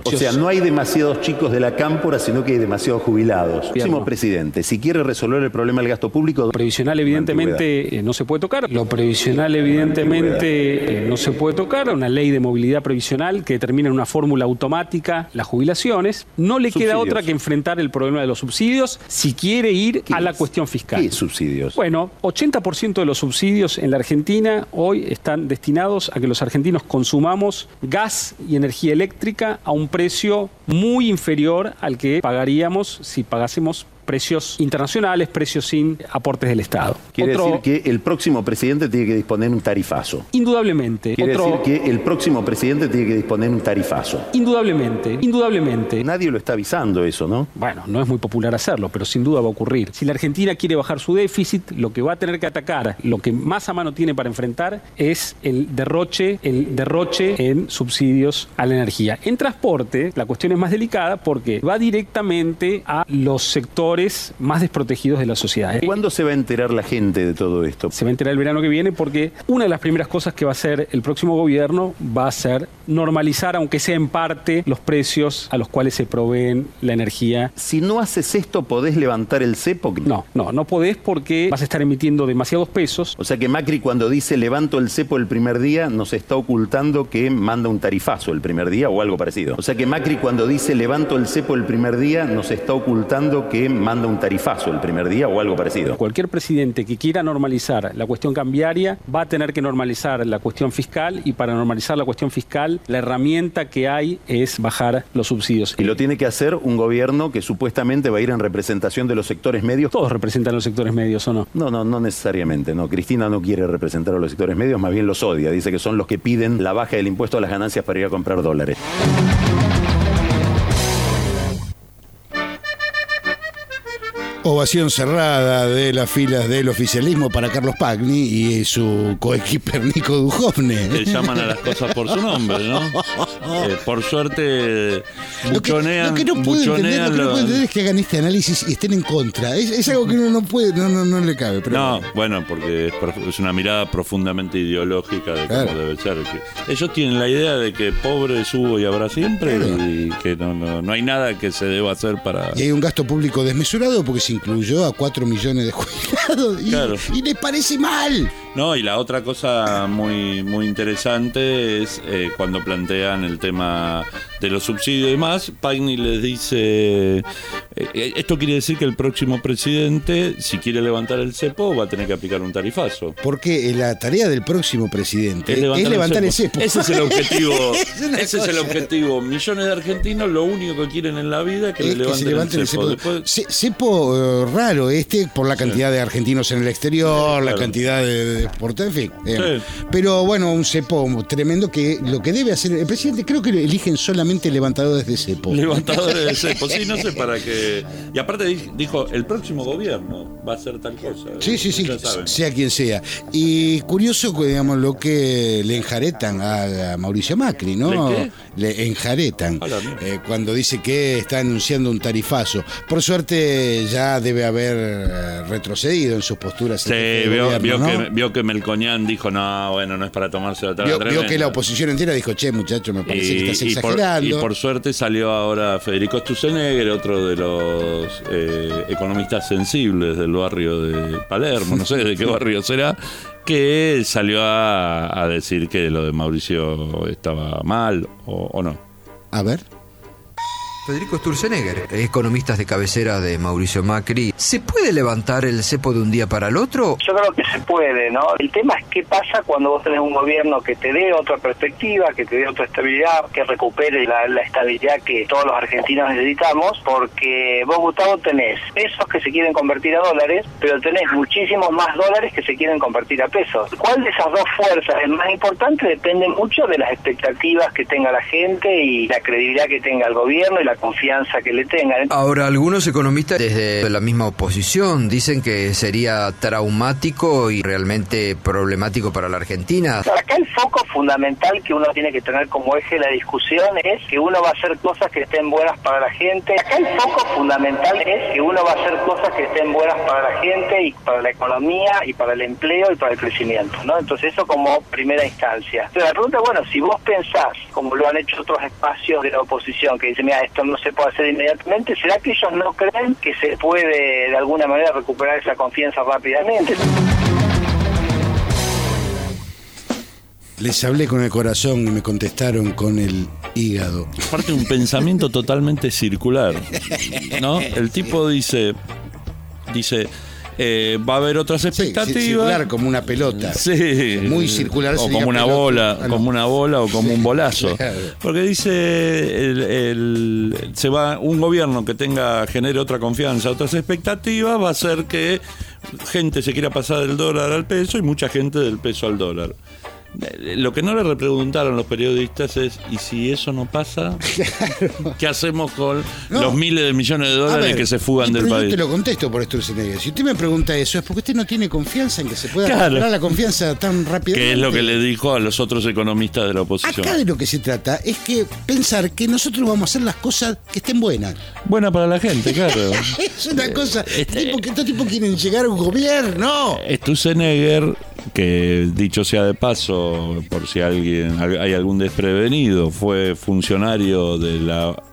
Próximo presidente, si quiere resolver el problema del gasto público... Lo previsional evidentemente no se puede tocar. Una ley de movilidad previsional que determina en una fórmula automática las jubilaciones. No le queda otra que enfrentar el problema de los subsidios si quiere ir a la cuestión fiscal. ¿Qué subsidios? Bueno, 80% de los subsidios en la Argentina hoy están destinados a que los argentinos consumamos gas y energía eléctrica a un precio muy inferior al que pagaríamos si pagásemos precios internacionales, precios sin aportes del Estado. Quiere decir que el próximo presidente tiene que disponer un tarifazo. Indudablemente. Indudablemente. Nadie lo está avisando eso, ¿no? Bueno, no es muy popular hacerlo, pero sin duda va a ocurrir. Si la Argentina quiere bajar su déficit, lo que va a tener que atacar, lo que más a mano tiene para enfrentar, es el derroche en subsidios a la energía. En transporte, la cuestión es más delicada porque va directamente a los sectores sectores más desprotegidos de la sociedad. ¿Cuándo se va a enterar la gente de todo esto? Se va a enterar el verano que viene porque una de las primeras cosas que va a hacer el próximo gobierno va a ser normalizar, aunque sea en parte, los precios a los cuales se proveen la energía. Si no haces esto, ¿podés levantar el cepo? No podés porque vas a estar emitiendo demasiados pesos. O sea que Macri, cuando dice levanto el cepo el primer día, nos está ocultando que manda un tarifazo el primer día o algo parecido. O sea que Macri, cuando dice levanto el cepo el primer día, nos está ocultando que manda un tarifazo el primer día o algo parecido. Cualquier presidente que quiera normalizar la cuestión cambiaria va a tener que normalizar la cuestión fiscal, y para normalizar la cuestión fiscal, la herramienta que hay es bajar los subsidios. Y lo tiene que hacer un gobierno que supuestamente va a ir en representación de los sectores medios. ¿Todos representan los sectores medios o no? No necesariamente. No, Cristina no quiere representar a los sectores medios, más bien los odia. Dice que son los que piden la baja del impuesto a las ganancias para ir a comprar dólares. Ovación cerrada de las filas del oficialismo para Carlos Pagni y su coequiper Nico Dujovne. Que llaman a las cosas por su nombre, ¿no? Por suerte, buchonean. Lo que no puedo entender es que hagan este análisis y estén en contra. Es algo que uno no puede, no le cabe. Pero no, bueno, porque es una mirada profundamente ideológica de cómo debe ser. Ellos tienen la idea de que pobres hubo y habrá siempre, y que no hay nada que se deba hacer para... Y hay un gasto público desmesurado porque se incluyó a 4 millones de jubilados y les parece mal. No, y la otra cosa muy interesante es cuando plantean el tema de los subsidios y demás, Pagni les dice, esto quiere decir que el próximo presidente, si quiere levantar el cepo, va a tener que aplicar un tarifazo. Porque la tarea del próximo presidente es levantar el cepo. Ese es el objetivo. Ese es el objetivo. Millones de argentinos lo único que quieren en la vida es que le levanten el cepo. Cepo raro por la cantidad de argentinos en el exterior, la cantidad de en fin. Pero bueno, un cepo tremendo que lo que debe hacer el presidente, creo que eligen solamente levantadores de cepo. Levantadores de cepo, sí, no sé para qué. Y aparte dijo, el próximo gobierno va a hacer tal cosa. Sí, sea quien sea. Y curioso, digamos, lo que le enjaretan a Mauricio Macri, ¿no? Le enjaretan cuando dice que está anunciando un tarifazo. Por suerte ya debe haber retrocedido en sus posturas. Sí, vio que Melconian dijo, no es para tomarse otra vez. Vio que la oposición entera dijo, che, muchacho, me parece que estás exagerando. Y por suerte salió ahora Federico Sturzenegger, otro de los economistas sensibles del barrio de Palermo, no sé de qué barrio será, que salió a decir que lo de Mauricio estaba mal o no. A ver. Federico Sturzenegger, economistas de cabecera de Mauricio Macri. ¿Se puede levantar el cepo de un día para el otro? Yo creo que se puede, ¿no? El tema es qué pasa cuando vos tenés un gobierno que te dé otra perspectiva, que te dé otra estabilidad, que recupere la estabilidad que todos los argentinos necesitamos, porque vos, Gustavo, tenés pesos que se quieren convertir a dólares, pero tenés muchísimos más dólares que se quieren convertir a pesos. ¿Cuál de esas dos fuerzas es más importante? Depende mucho de las expectativas que tenga la gente y la credibilidad que tenga el gobierno y la confianza que le tengan. Ahora, algunos economistas desde la misma oposición dicen que sería traumático y realmente problemático para la Argentina. Acá el foco fundamental que uno tiene que tener como eje de la discusión es que uno va a hacer cosas que estén buenas para la gente. Acá el foco fundamental es que uno va a hacer cosas que estén buenas para la gente y para la economía y para el empleo y para el crecimiento, ¿no? Entonces eso como primera instancia. Pero la pregunta, bueno, si vos pensás, como lo han hecho otros espacios de la oposición, que dicen, mira, esto no se puede hacer inmediatamente, ¿será que ellos no creen que se puede de alguna manera recuperar esa confianza rápidamente? Les hablé con el corazón y me contestaron con el hígado. Aparte, un pensamiento totalmente circular, ¿no? El tipo dice va a haber otras expectativas. Circular como una pelota. Sí. Muy circular. O como una bola, como una bola o como un bolazo. Claro. Porque dice se va un gobierno que genere otra confianza, otras expectativas, va a hacer que gente se quiera pasar del dólar al peso y mucha gente del peso al dólar. Lo que no le repreguntaron los periodistas es, ¿y si eso no pasa? ¿Qué hacemos con los miles de millones de dólares que se fugan del país? Yo te lo contesto por Sturzenegger. Si usted me pregunta eso, es porque usted no tiene confianza en que se pueda recuperar la confianza tan rápidamente. Que es lo que le dijo a los otros economistas de la oposición. Acá de lo que se trata es que pensar que nosotros vamos a hacer las cosas que estén buenas. Buena para la gente, claro. Es una cosa, estos tipos quieren llegar a un gobierno. Sturzenegger, que dicho sea de paso, por si hay algún desprevenido, fue funcionario del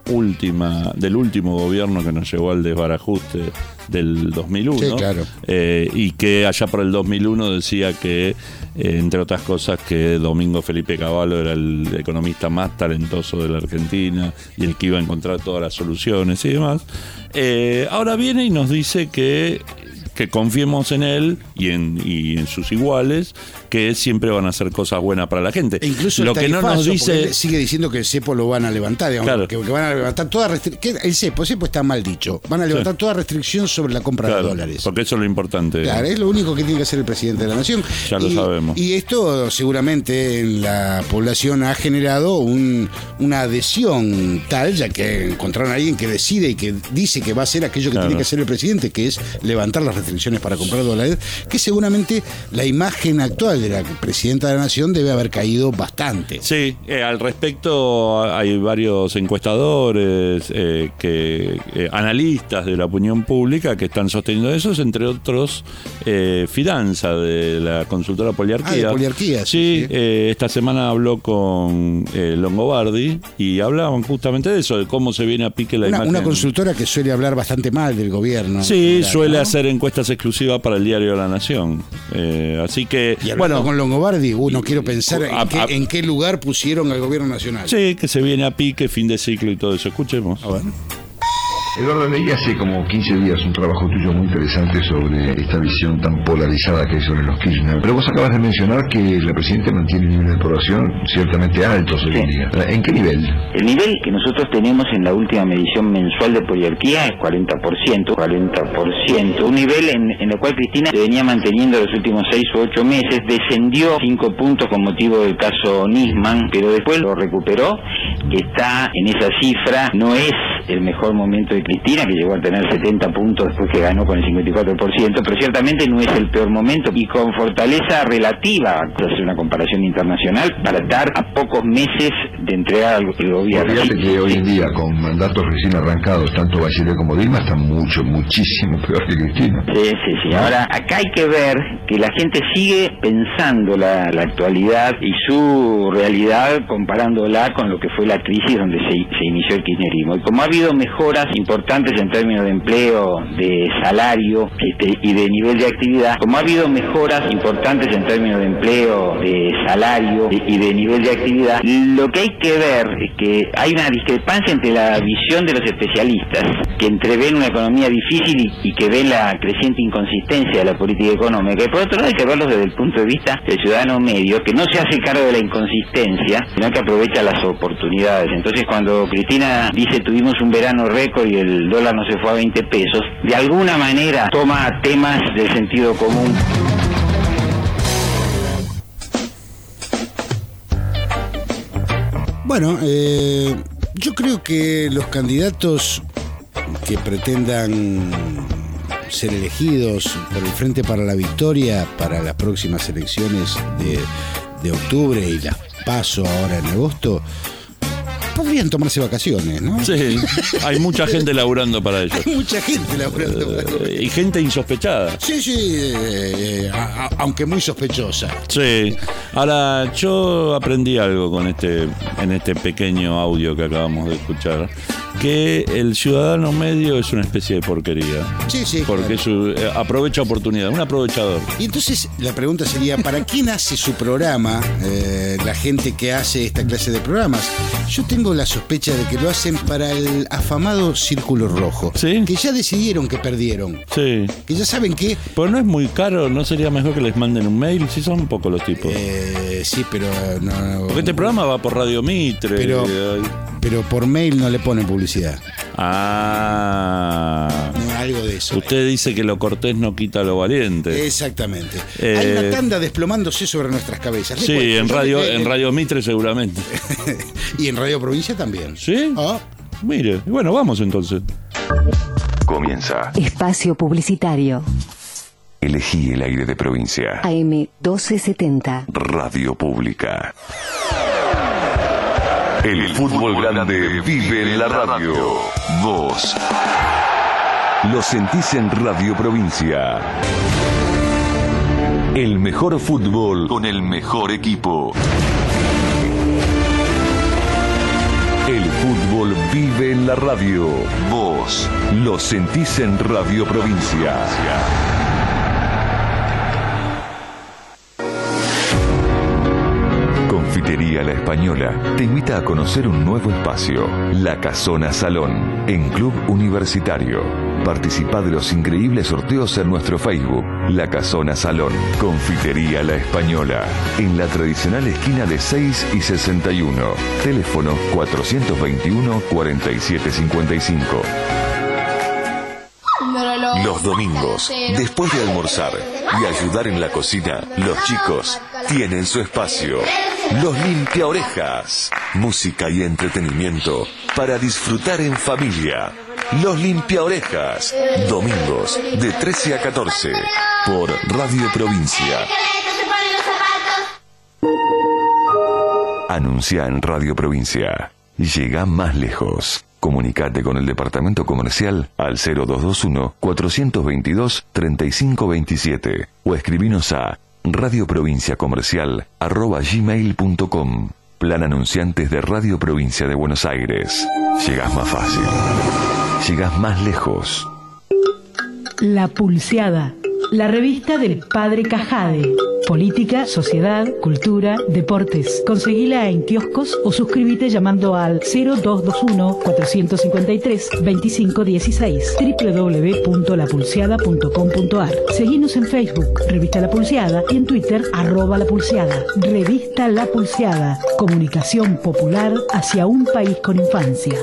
último gobierno que nos llevó al desbarajuste del 2001. Sí, claro. Y que allá por el 2001 decía que, entre otras cosas, que Domingo Felipe Cavallo era el economista más talentoso de la Argentina y el que iba a encontrar todas las soluciones y demás. Ahora viene y nos dice que confiemos en él y en sus iguales, que siempre van a hacer cosas buenas para la gente. E incluso lo que no nos dice, él sigue diciendo que el cepo lo van a levantar, digamos, claro, que van a levantar toda restricción. El cepo está mal dicho. Van a levantar toda restricción sobre la compra de dólares. Porque eso es lo importante. Claro, es lo único que tiene que hacer el presidente de la nación. Ya lo sabemos. Y esto seguramente en la población ha generado una adhesión tal, ya que encontraron a alguien que decide y que dice que va a hacer aquello que tiene que hacer el presidente, que es levantar las restricciones para comprar dólares, que seguramente la imagen actual de la presidenta de la nación debe haber caído bastante. Sí, al respecto hay varios encuestadores, analistas de la opinión pública que están sosteniendo eso, entre otros Fidanza, de la consultora Poliarquía. De Poliarquía, sí. Esta semana habló con Longobardi y hablaban justamente de eso, de cómo se viene a pique la imagen. Una consultora que suele hablar bastante mal del gobierno. Sí, general, suele ¿no? hacer encuestas exclusivas para el diario La Nación. Así que, y bueno, con Longobardi, no quiero pensar en qué lugar pusieron al gobierno nacional. Sí, que se viene a pique, fin de ciclo y todo eso. Escuchemos. A ver. Eduardo, leí hace como 15 días un trabajo tuyo muy interesante sobre esta visión tan polarizada que hay sobre los Kirchner. Pero vos acabas de mencionar que la presidenta mantiene un nivel de aprobación ciertamente alto hoy en día. ¿En qué nivel? El nivel que nosotros tenemos en la última medición mensual de Poliarquía es 40%. Un nivel en el cual Cristina se venía manteniendo los últimos 6 u 8 meses. Descendió 5 puntos con motivo del caso Nisman, pero después lo recuperó. Está en esa cifra. No es el mejor momento de Cristina, que llegó a tener 70 puntos después que ganó con el 54%, pero ciertamente no es el peor momento, y con fortaleza relativa, hacer una comparación internacional, para estar a pocos meses de entregar al gobierno. Fíjate que hoy en día, con mandatos recién arrancados, tanto Bachelet como Dilma están muchísimo peor que Cristina. Sí. Ahora, acá hay que ver que la gente sigue pensando la actualidad y su realidad comparándola con lo que fue la crisis donde se inició el kirchnerismo. Y como ha habido mejoras importantes en términos de empleo, de salario y de nivel de actividad, como ha habido mejoras importantes en términos de empleo, de salario y de nivel de actividad, lo que hay que ver es que hay una discrepancia entre la visión de los especialistas, que entreven una economía difícil y que ven la creciente inconsistencia de la política económica, y por otro lado hay que verlos desde el punto de vista del ciudadano medio, que no se hace cargo de la inconsistencia, sino que aprovecha las oportunidades. Entonces, cuando Cristina dice tuvimos un verano récord y el dólar no se fue a 20 pesos, de alguna manera toma temas del sentido común. Bueno, yo creo que los candidatos que pretendan ser elegidos por el Frente para la Victoria para las próximas elecciones de octubre y las PASO ahora en agosto, podrían tomarse vacaciones, ¿no? Sí, hay mucha gente laburando para ello. Hay mucha gente laburando para ello. Y gente insospechada. Sí, aunque muy sospechosa. Sí. Ahora, yo aprendí algo en este pequeño audio que acabamos de escuchar, que el ciudadano medio es una especie de porquería. Sí. Porque aprovecha oportunidad, un aprovechador. Y entonces la pregunta sería, ¿para quién hace su programa la gente que hace esta clase de programas? Yo tengo la sospecha de que lo hacen para el afamado Círculo Rojo. ¿Sí? Que ya decidieron que perdieron. Sí. Que ya saben que... Pero no es muy caro, ¿no sería mejor que les manden un mail? Sí, son un poco los tipos. Sí, pero no... Porque este programa va por Radio Mitre. Pero por mail no le ponen publicidad. Algo de eso. Usted dice que lo cortés no quita lo valiente. Exactamente. Hay una tanda desplomándose sobre nuestras cabezas. Sí, en Radio Mitre seguramente. Y en Radio Provincia también. ¿Sí? Mire, bueno, vamos entonces. Comienza Espacio Publicitario. Elegí el aire de provincia. AM 1270. Radio Pública. El fútbol grande vive en la radio. Vos lo sentís en Radio Provincia. El mejor fútbol con el mejor equipo. El fútbol vive en la radio. Vos lo sentís en Radio Provincia. Confitería La Española te invita a conocer un nuevo espacio, La Casona Salón, en Club Universitario. Participa de los increíbles sorteos en nuestro Facebook, La Casona Salón, Confitería La Española, en la tradicional esquina de 6 y 61. Teléfono 421-4755. Los domingos, después de almorzar y ayudar en la cocina, los chicos tienen su espacio. Los Limpiaorejas. Música y entretenimiento para disfrutar en familia. Los Limpiaorejas. Domingos de 13 a 14 por Radio Provincia. Anuncia en Radio Provincia. Llega más lejos. Comunicate con el departamento comercial al 0221-422-3527 o escribinos a radioprovinciacomercial@gmail.com. Plan anunciantes de Radio Provincia de Buenos Aires. Llegás más fácil. Llegás más lejos. La Pulseada, la revista del Padre Cajade. Política, sociedad, cultura, deportes. Conseguila en kioscos o suscríbete llamando al 0221-453-2516. www.lapulseada.com.ar. Seguinos en Facebook, Revista La Pulseada, y en Twitter, @lapulseada. Revista La Pulseada. Comunicación popular hacia un país con infancia.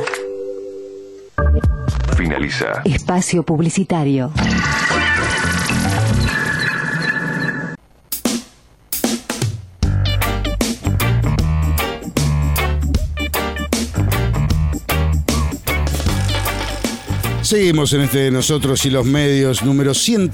Finaliza. Espacio publicitario. Seguimos en este Nosotros y los Medios número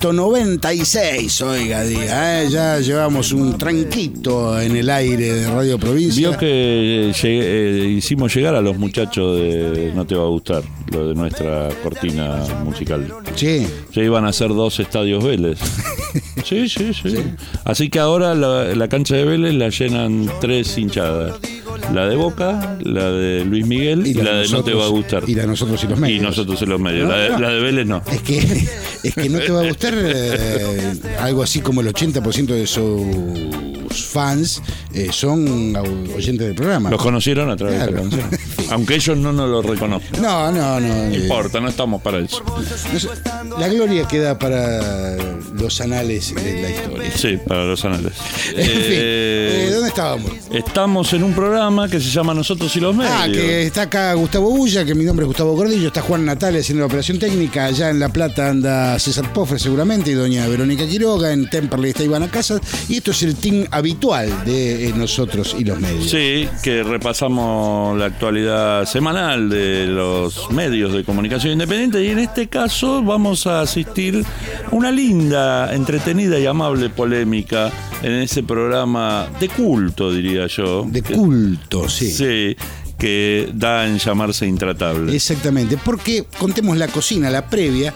196, oiga, diga, ya llevamos un tranquito en el aire de Radio Provincia. Vio que hicimos llegar a los muchachos de No Te Va a Gustar, lo de nuestra cortina musical. Sí. Ya iban a hacer 2 estadios Vélez. Sí. Así que ahora la cancha de Vélez la llenan 3 hinchadas. La de Boca, la de Luis Miguel y la de No Te Va a Gustar. Y la de Nosotros y los Medios. Y Nosotros y los Medios. ¿No? La de Vélez no. Es que No Te Va a Gustar, algo así como el 80% de sus fans son oyentes del programa. Los conocieron a través de la canción. Aunque ellos no nos lo reconocen. No. No importa, no estamos para eso. La gloria queda para los anales de la historia. Sí, para los anales. En fin, ¿dónde estábamos? Estamos en un programa que se llama Nosotros y los Medios. Que está acá Gustavo Bulla, que mi nombre es Gustavo Gordillo, está Juan Natale haciendo la operación técnica, allá en La Plata anda César Poffer seguramente, y doña Verónica Quiroga, en Temperley está Ivana Casas, y esto es el team habitual de Nosotros y los Medios. Sí, que repasamos la actualidad semanal de los medios de comunicación independiente, y en este caso vamos a asistir a una linda, entretenida y amable polémica en ese programa de culto, diría yo. De culto, sí. Sí, que da en llamarse Intratable. Exactamente, porque contemos la cocina, la previa,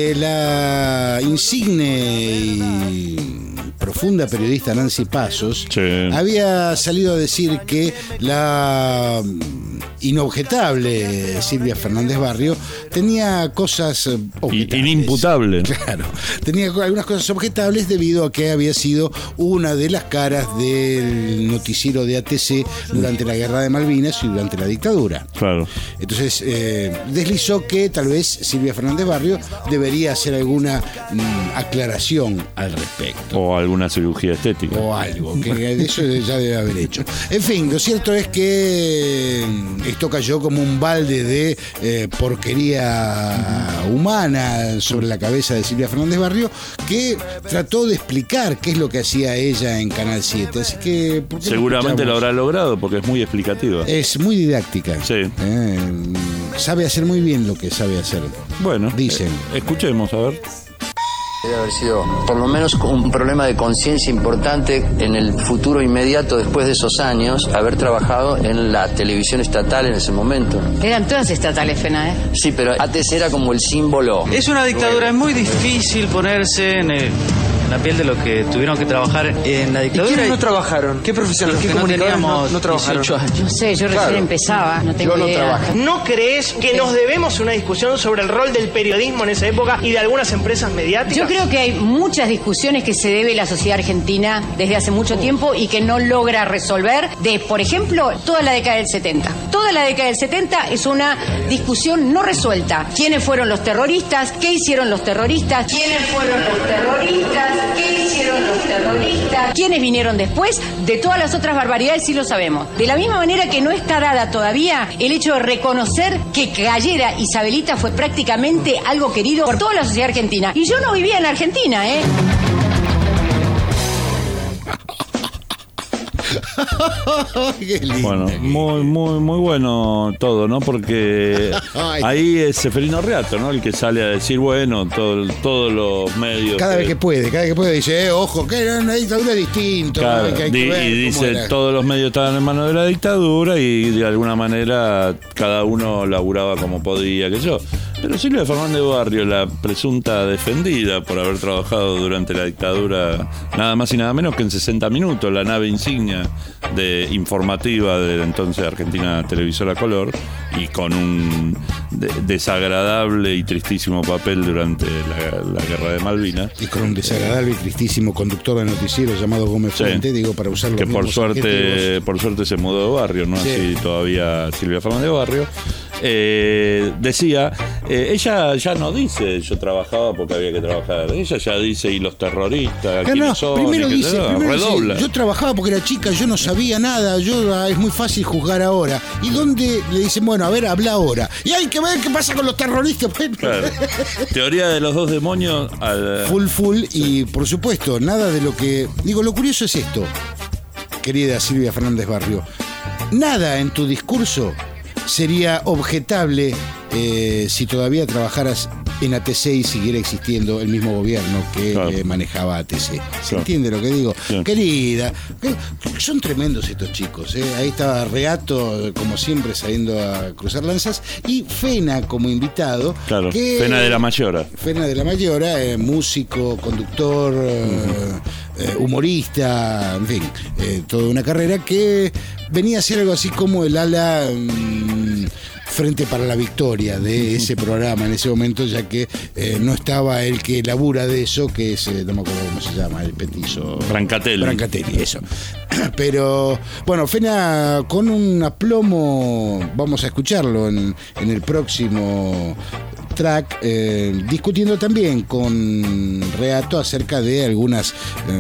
la insigne y profunda periodista Nancy Pasos había salido a decir que la inobjetable Silvia Fernández Barrio tenía cosas objetables. Inimputable. Claro, tenía algunas cosas objetables debido a que había sido una de las caras del noticiero de ATC durante la Guerra de Malvinas y durante la dictadura. Claro. Entonces deslizó que tal vez Silvia Fernández Barrio debería hacer alguna aclaración al respecto. O alguna cirugía estética. O algo, que de eso ya debe haber hecho. En fin, lo cierto es que esto cayó como un balde de porquería humana sobre la cabeza de Silvia Fernández Barrio, que trató de explicar qué es lo que hacía ella en Canal 7. Así que seguramente lo habrá logrado porque es muy explicativa. Es muy didáctica. Sí. Sabe hacer muy bien lo que sabe hacer. Bueno, dicen. Escuchemos, a ver. Debe haber sido por lo menos un problema de conciencia importante en el futuro inmediato después de esos años, haber trabajado en la televisión estatal en ese momento. Eran todas estatales, Fena, ¿eh? Sí, pero ATC era como el símbolo. Es una dictadura, es muy difícil ponerse en la piel de los que tuvieron que trabajar en la dictadura. ¿Y quiénes no trabajaron? ¿Qué profesionales? ¿Qué comunicadores no trabajaron? 18 años. No sé, yo recién empezaba, no tengo idea. ¿No crees que nos debemos una discusión sobre el rol del periodismo en esa época y de algunas empresas mediáticas? Yo creo que hay muchas discusiones que se debe la sociedad argentina desde hace mucho tiempo y que no logra resolver de, por ejemplo, toda la década del 70. Toda la década del 70 es una discusión no resuelta. ¿Quiénes fueron los terroristas? ¿Qué hicieron los terroristas? ¿Quiénes fueron los terroristas? ¿Qué hicieron los terroristas? ¿Quiénes vinieron después? De todas las otras barbaridades sí lo sabemos. De la misma manera que no está dada todavía el hecho de reconocer que Gallera Isabelita fue prácticamente algo querido por toda la sociedad argentina. Y yo no vivía en la Argentina, ¿eh? Qué lindo. Bueno, muy bueno todo, ¿no? Porque ahí es Seferino Reato, ¿no? El que sale a decir, bueno, todos los medios. Cada vez que puede, dice, ojo, que era una dictadura distinta. Claro, y dice, todos los medios estaban en manos de la dictadura y de alguna manera cada uno laburaba como podía, que yo. Pero Silvia Fernández Barrio, la presunta defendida por haber trabajado durante la dictadura, nada más y nada menos que en 60 minutos, la nave insignia informativa de la entonces Argentina Televisora Color, y con un desagradable y tristísimo papel durante la Guerra de Malvinas. Y con un desagradable y tristísimo conductor de noticiero llamado Gómez Fuente, digo, para usar los que por suerte se mudó de Barrio, ¿no? Sí. Así todavía Silvia Fernández Barrio. Decía, ella ya no dice yo trabajaba porque había que trabajar, ella ya dice y los terroristas, ¿quiénes son? Primero dice, yo trabajaba porque era chica, yo no sabía nada, es muy fácil juzgar ahora. ¿Y dónde le dicen, bueno, a ver, habla ahora? Y hay que ver qué pasa con los terroristas. Claro. Teoría de los dos demonios full y por supuesto, nada de lo que... Digo, lo curioso es esto, querida Silvia Fernández Barrio, nada en tu discurso sería objetable si todavía trabajaras en ATC y siguiera existiendo el mismo gobierno que manejaba ATC. ¿Se entiende lo que digo? Sí. Querida, son tremendos estos chicos. Ahí estaba Reato, como siempre, saliendo a cruzar lanzas, y Fena como invitado. Claro, Fena de la Mayora. Fena de la Mayora, músico, conductor, humorista, en fin, toda una carrera que venía a ser algo así como el ala Frente para la Victoria de ese programa en ese momento, ya que no estaba el que labura de eso, que es, no me acuerdo cómo se llama, el petizo. Brancatelli, eso. Pero, bueno, Fena con un aplomo, vamos a escucharlo en el próximo track, discutiendo también con Reato acerca de algunas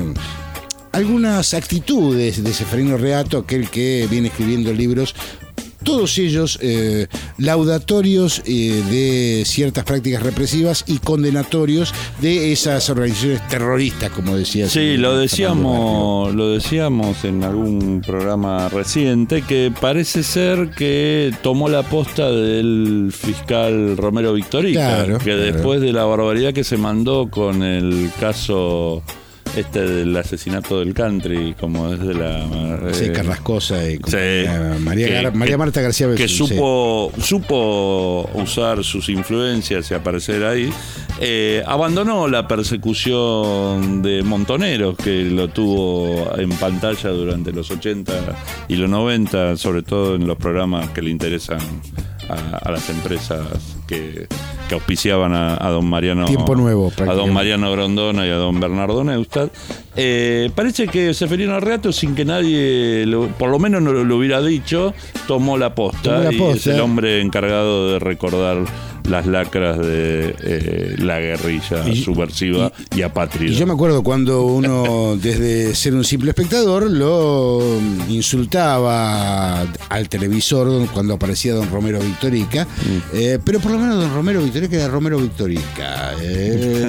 actitudes de Seferino Reato, aquel que viene escribiendo libros, todos ellos laudatorios de ciertas prácticas represivas y condenatorios de esas organizaciones terroristas, como decía. Sí, lo decíamos en algún programa reciente, que parece ser que tomó la posta del fiscal Romero Victorica, después de la barbaridad que se mandó con el caso del asesinato del country, como es de la Carrascosa y María Marta García Beltrán, que supo usar sus influencias y aparecer ahí. Abandonó la persecución de Montoneros, que lo tuvo en pantalla durante los 80 y los 90, sobre todo en los programas que le interesan a las empresas que auspiciaban a don Mariano Tiempo Nuevo, a don Mariano Grondona y a don Bernardo Neustadt. Parece que Seferino Reato, sin que nadie por lo menos no lo hubiera dicho, tomó la posta. Y es el hombre encargado de recordar las lacras de la guerrilla subversiva y apátrida. Y yo me acuerdo cuando uno, desde ser un simple espectador, lo insultaba al televisor cuando aparecía don Romero Victorica, pero por lo menos don Romero Victorica era Romero Victorica.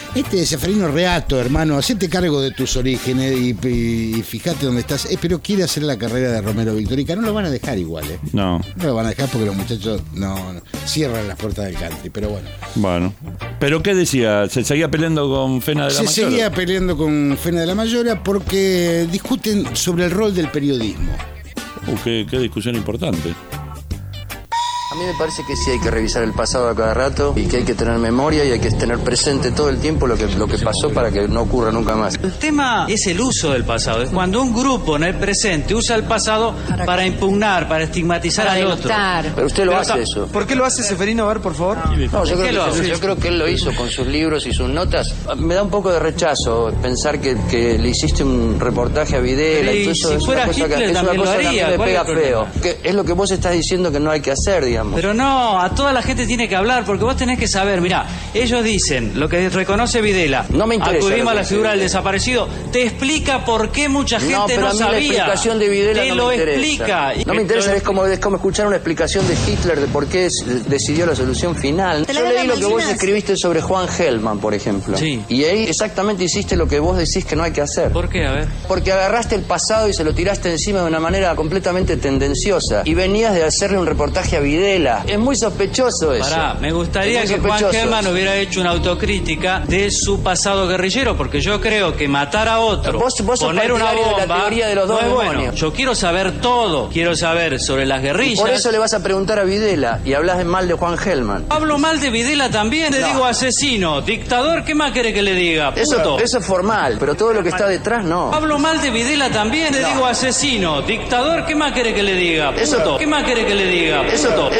Este es Seferino Reato, hermano, hacete cargo de tus orígenes y fíjate dónde estás. Pero quiere hacer la carrera de Romero Victorica. No lo van a dejar igual, ¿eh? No. No lo van a dejar porque los muchachos no cierran las puertas del country, pero bueno. Bueno. ¿Pero qué decía? ¿Se seguía peleando con Fena de la Mayora? Se seguía peleando con Fena de la Mayora porque discuten sobre el rol del periodismo. Qué discusión importante. A mí me parece que sí hay que revisar el pasado a cada rato y que hay que tener memoria y hay que tener presente todo el tiempo lo que pasó para que no ocurra nunca más. El tema es el uso del pasado. Es cuando un grupo en el presente usa el pasado para impugnar, para estigmatizar al otro. Pero usted lo hace eso. ¿Por qué lo hace Seferino? A ver, por favor. No, yo creo que él lo hizo con sus libros y sus notas. Me da un poco de rechazo pensar que le hiciste un reportaje a Videla y todo eso. Si fuera Hitler es una también cosa lo que a mí haría. me pega feo. Que es lo que vos estás diciendo que no hay que hacer, digamos. Pero no, a toda la gente tiene que hablar, porque vos tenés que saber, mirá, ellos dicen lo que reconoce Videla. No me interesa. Acudimos a la figura del desaparecido. Te explica por qué mucha gente pero no a mí sabía. La explicación de Videla te no lo me interesa. explica. No me interesa, es como escuchar una explicación de Hitler de por qué decidió la solución final. Yo leí lo que vos escribiste sobre Juan Gelman, por ejemplo. Sí. Y ahí exactamente hiciste lo que vos decís que no hay que hacer. ¿Por qué? A ver. Porque agarraste el pasado y se lo tiraste encima de una manera completamente tendenciosa. Y venías de hacerle un reportaje a Videla. Es muy sospechoso eso. Pará, me gustaría que Juan Gelman hubiera hecho una autocrítica de su pasado guerrillero, porque yo creo que matar a otro, vos poner una bomba, de la teoría de los dos demonios. Bueno. Yo quiero saber todo, quiero saber sobre las guerrillas. Y por eso le vas a preguntar a Videla y hablas mal de Juan Gelman. Hablo mal de Videla también, le digo asesino, dictador, ¿qué más quiere que le diga? Eso es formal, pero todo lo que está detrás no. Hablo mal de Videla también, le digo asesino, dictador, ¿qué más quiere que le diga? Eso. ¿Qué más quiere que le diga? Eso.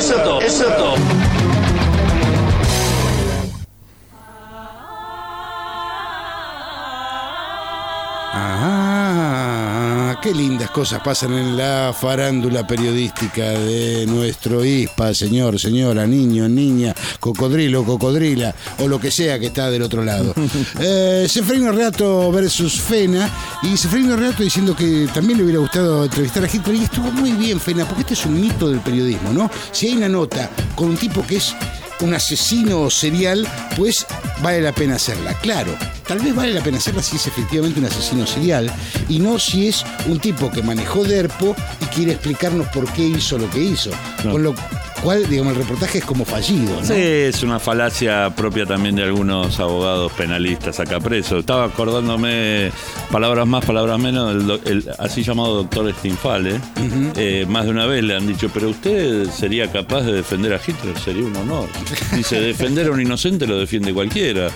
Qué lindas cosas pasan en la farándula periodística de nuestro ISPA, señor, señora, niño, niña, cocodrilo, cocodrila, o lo que sea que está del otro lado. Seferino Reato versus Fena, y Seferino Reato diciendo que también le hubiera gustado entrevistar a Hitler, y estuvo muy bien, Fena, porque este es un mito del periodismo, ¿no? Si hay una nota con un tipo que es un asesino serial, pues vale la pena hacerla. Claro, tal vez vale la pena hacerla si es efectivamente un asesino serial y no si es un tipo que manejó DERPO y quiere explicarnos por qué hizo lo que hizo. No. Con lo cual, digamos, el reportaje es como fallido, ¿no? Sí, es una falacia propia también de algunos abogados penalistas acá presos. Estaba acordándome, palabras más, palabras menos, el así llamado doctor Stinfale. Más de una vez le han dicho, pero usted sería capaz de defender a Hitler, sería un honor. Dice, defender a un inocente lo defiende cualquiera.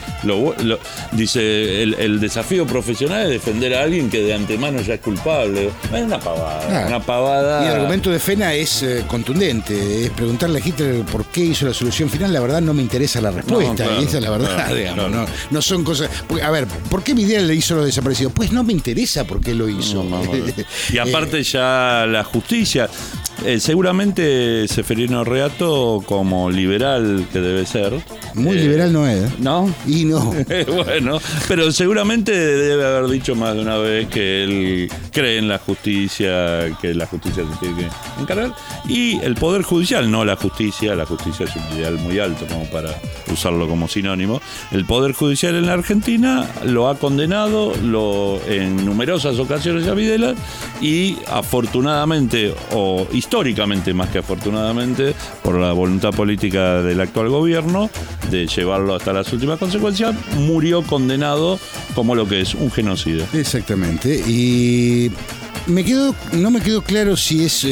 Dice, el desafío profesional es defender a alguien que de antemano ya es culpable. Es una pavada, una pavada. Y el argumento de Fena es contundente, es preguntarle a Hitler por qué hizo la solución final. La verdad no me interesa la respuesta, no, claro, y esa es la verdad, claro, digamos, claro. No son cosas. A ver, ¿por qué Videla le hizo lo desaparecido? Pues no me interesa por qué lo hizo. Y aparte ya la justicia, seguramente Seferino Reato, como liberal que debe ser, muy liberal no es, ¿no? Y no. Bueno, pero seguramente debe haber dicho más de una vez que él cree en la justicia, que la justicia se tiene que encargar, y el poder judicial, no la justicia es un ideal muy alto como para usarlo como sinónimo. El poder judicial en la Argentina lo ha condenado en numerosas ocasiones a Videla, y afortunadamente, o históricamente más que afortunadamente, por la voluntad política del actual gobierno de llevarlo hasta las últimas consecuencias, murió condenado como lo que es un genocida. Exactamente. Y no me quedó claro si es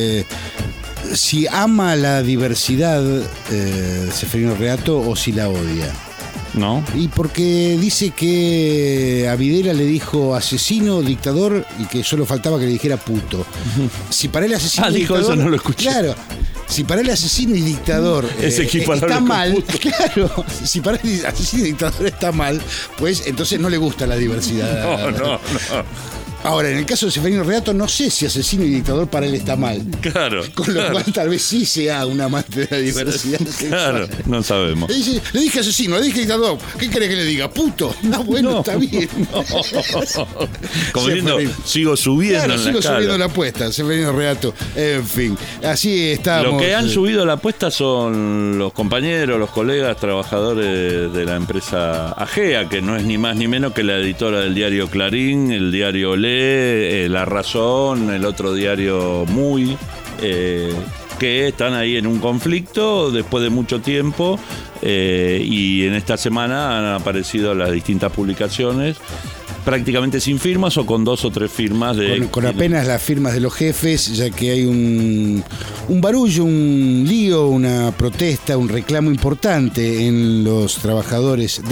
si ama la diversidad Seferino Reato o si la odia. ¿No? Y porque dice que a Videla le dijo asesino, dictador, y que solo faltaba que le dijera puto. Si para él asesino y dijo dictador, eso, no lo escuché. Claro. Si para él asesino y dictador está mal, claro, si para él asesino y dictador está mal, pues entonces no le gusta la diversidad. No. Ahora, en el caso de Seferino Reato, no sé si asesino y dictador para él está mal. Claro. Con lo cual tal vez sí sea un amante de la diversidad Claro, sexual. no sabemos. Le dije asesino, le dije dictador. ¿Qué querés que le diga? Puto. No, bueno, está bien. Como diciendo, sigo subiendo Claro, en la sigo escala. subiendo la apuesta, Seferino Reato. En fin, así estamos. Lo que han subido la apuesta son los compañeros, los colegas, trabajadores de la empresa AGEA, que no es ni más ni menos que la editora del diario Clarín, el diario Olé, La Razón, el otro diario Muy, que están ahí en un conflicto después de mucho tiempo, y en esta semana han aparecido las distintas publicaciones prácticamente sin firmas o con 2 o 3 firmas con apenas las firmas de los jefes, ya que hay un barullo, un lío, una protesta, un reclamo importante en los trabajadores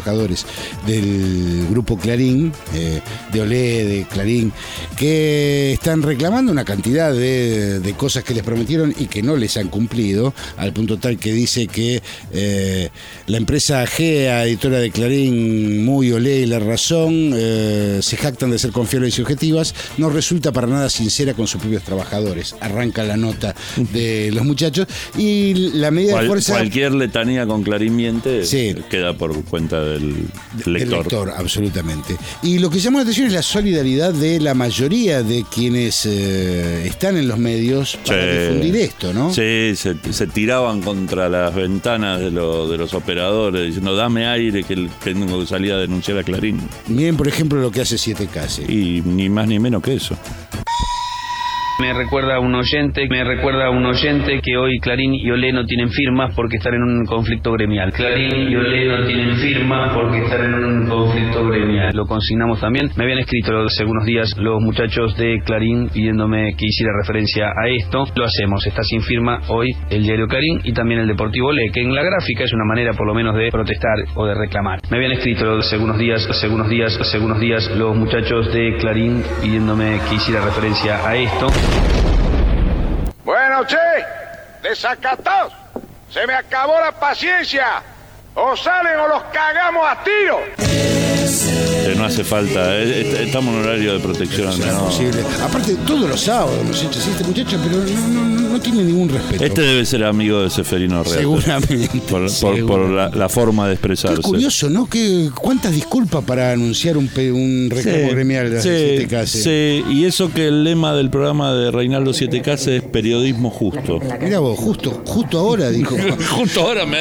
del grupo Clarín, de Olé, de Clarín, que están reclamando una cantidad de cosas que les prometieron y que no les han cumplido, al punto tal que dice que la empresa AGEA, editora de Clarín, Muy, Olé y La Razón, se jactan de ser confiables y objetivas, no resulta para nada sincera con sus propios trabajadores. Arranca la nota de los muchachos y la medida de fuerza... Cualquier letanía con Clarín miente queda por cuenta del lector. Lector, absolutamente. Y lo que llama la atención es la solidaridad de la mayoría de quienes están en los medios para difundir esto, ¿no? Sí, se tiraban contra las ventanas de los operadores diciendo, dame aire que tengo que salir a denunciar a Clarín. Miren, por ejemplo, lo que hace 7K. Y ni más ni menos que eso. Me recuerda a un oyente que hoy Clarín y Olé no tienen firmas porque están en un conflicto gremial. Clarín y Olé no tienen firmas porque están en un conflicto gremial. Lo consignamos también. Me habían escrito hace algunos días los muchachos de Clarín pidiéndome que hiciera referencia a esto. Lo hacemos. Está sin firma hoy el diario Clarín y también el Deportivo Olé, que en la gráfica es una manera por lo menos de protestar o de reclamar. Me habían escrito hace algunos días los muchachos de Clarín pidiéndome que hiciera referencia a esto. Bueno, che, desacatados, se me acabó la paciencia. O salen o los cagamos a tiro. No hace falta, estamos en horario de protección. Es imposible. Aparte, todos los sábados nos echa así este muchacho, pero no tiene ningún respeto. Este debe ser amigo de Seferino Reato. Seguramente. Por la forma de expresarse. Es curioso, ¿no? ¿Cuántas disculpas para anunciar un reclamo gremial de 7K? Sí, y eso que el lema del programa de Reinaldo 7K es periodismo justo. Mira vos, justo ahora, dijo. Justo ahora me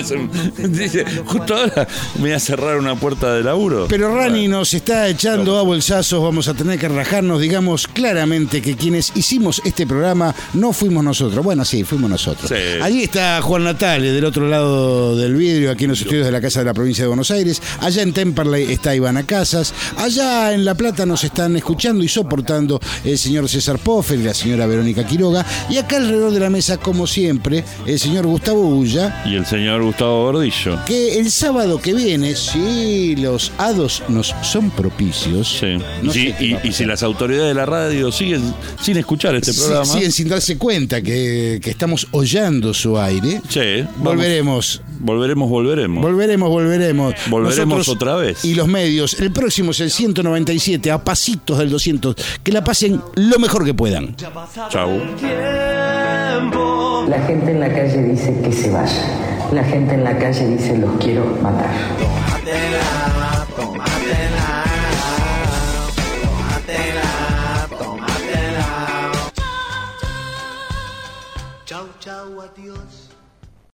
voy a cerrar una puerta de laburo. Pero Rani nos está echando a bolsazos, vamos a tener que rajarnos, digamos claramente que quienes hicimos este programa no fuimos nosotros. Bueno, sí, fuimos nosotros. Sí. Allí está Juan Natale, del otro lado del vidrio, aquí en los estudios de la Casa de la Provincia de Buenos Aires. Allá en Temperley está Ivana Casas. Allá en La Plata nos están escuchando y soportando el señor César Poffer y la señora Verónica Quiroga. Y acá alrededor de la mesa, como siempre, el señor Gustavo Bulla. Y el señor Gustavo Gordillo. Que el sábado que viene, si los hados nos son propicios. Sí. No Sí, sé y si las autoridades de la radio siguen sin escuchar este programa. Siguen sin darse cuenta que estamos hollando su aire. Sí, volveremos. Volveremos. Volveremos Nosotros otra vez. Y los medios. El próximo es el 197, a pasitos del 200. Que la pasen lo mejor que puedan. Chau. La gente en la calle dice que se vaya. La gente en la calle dice los quiero matar.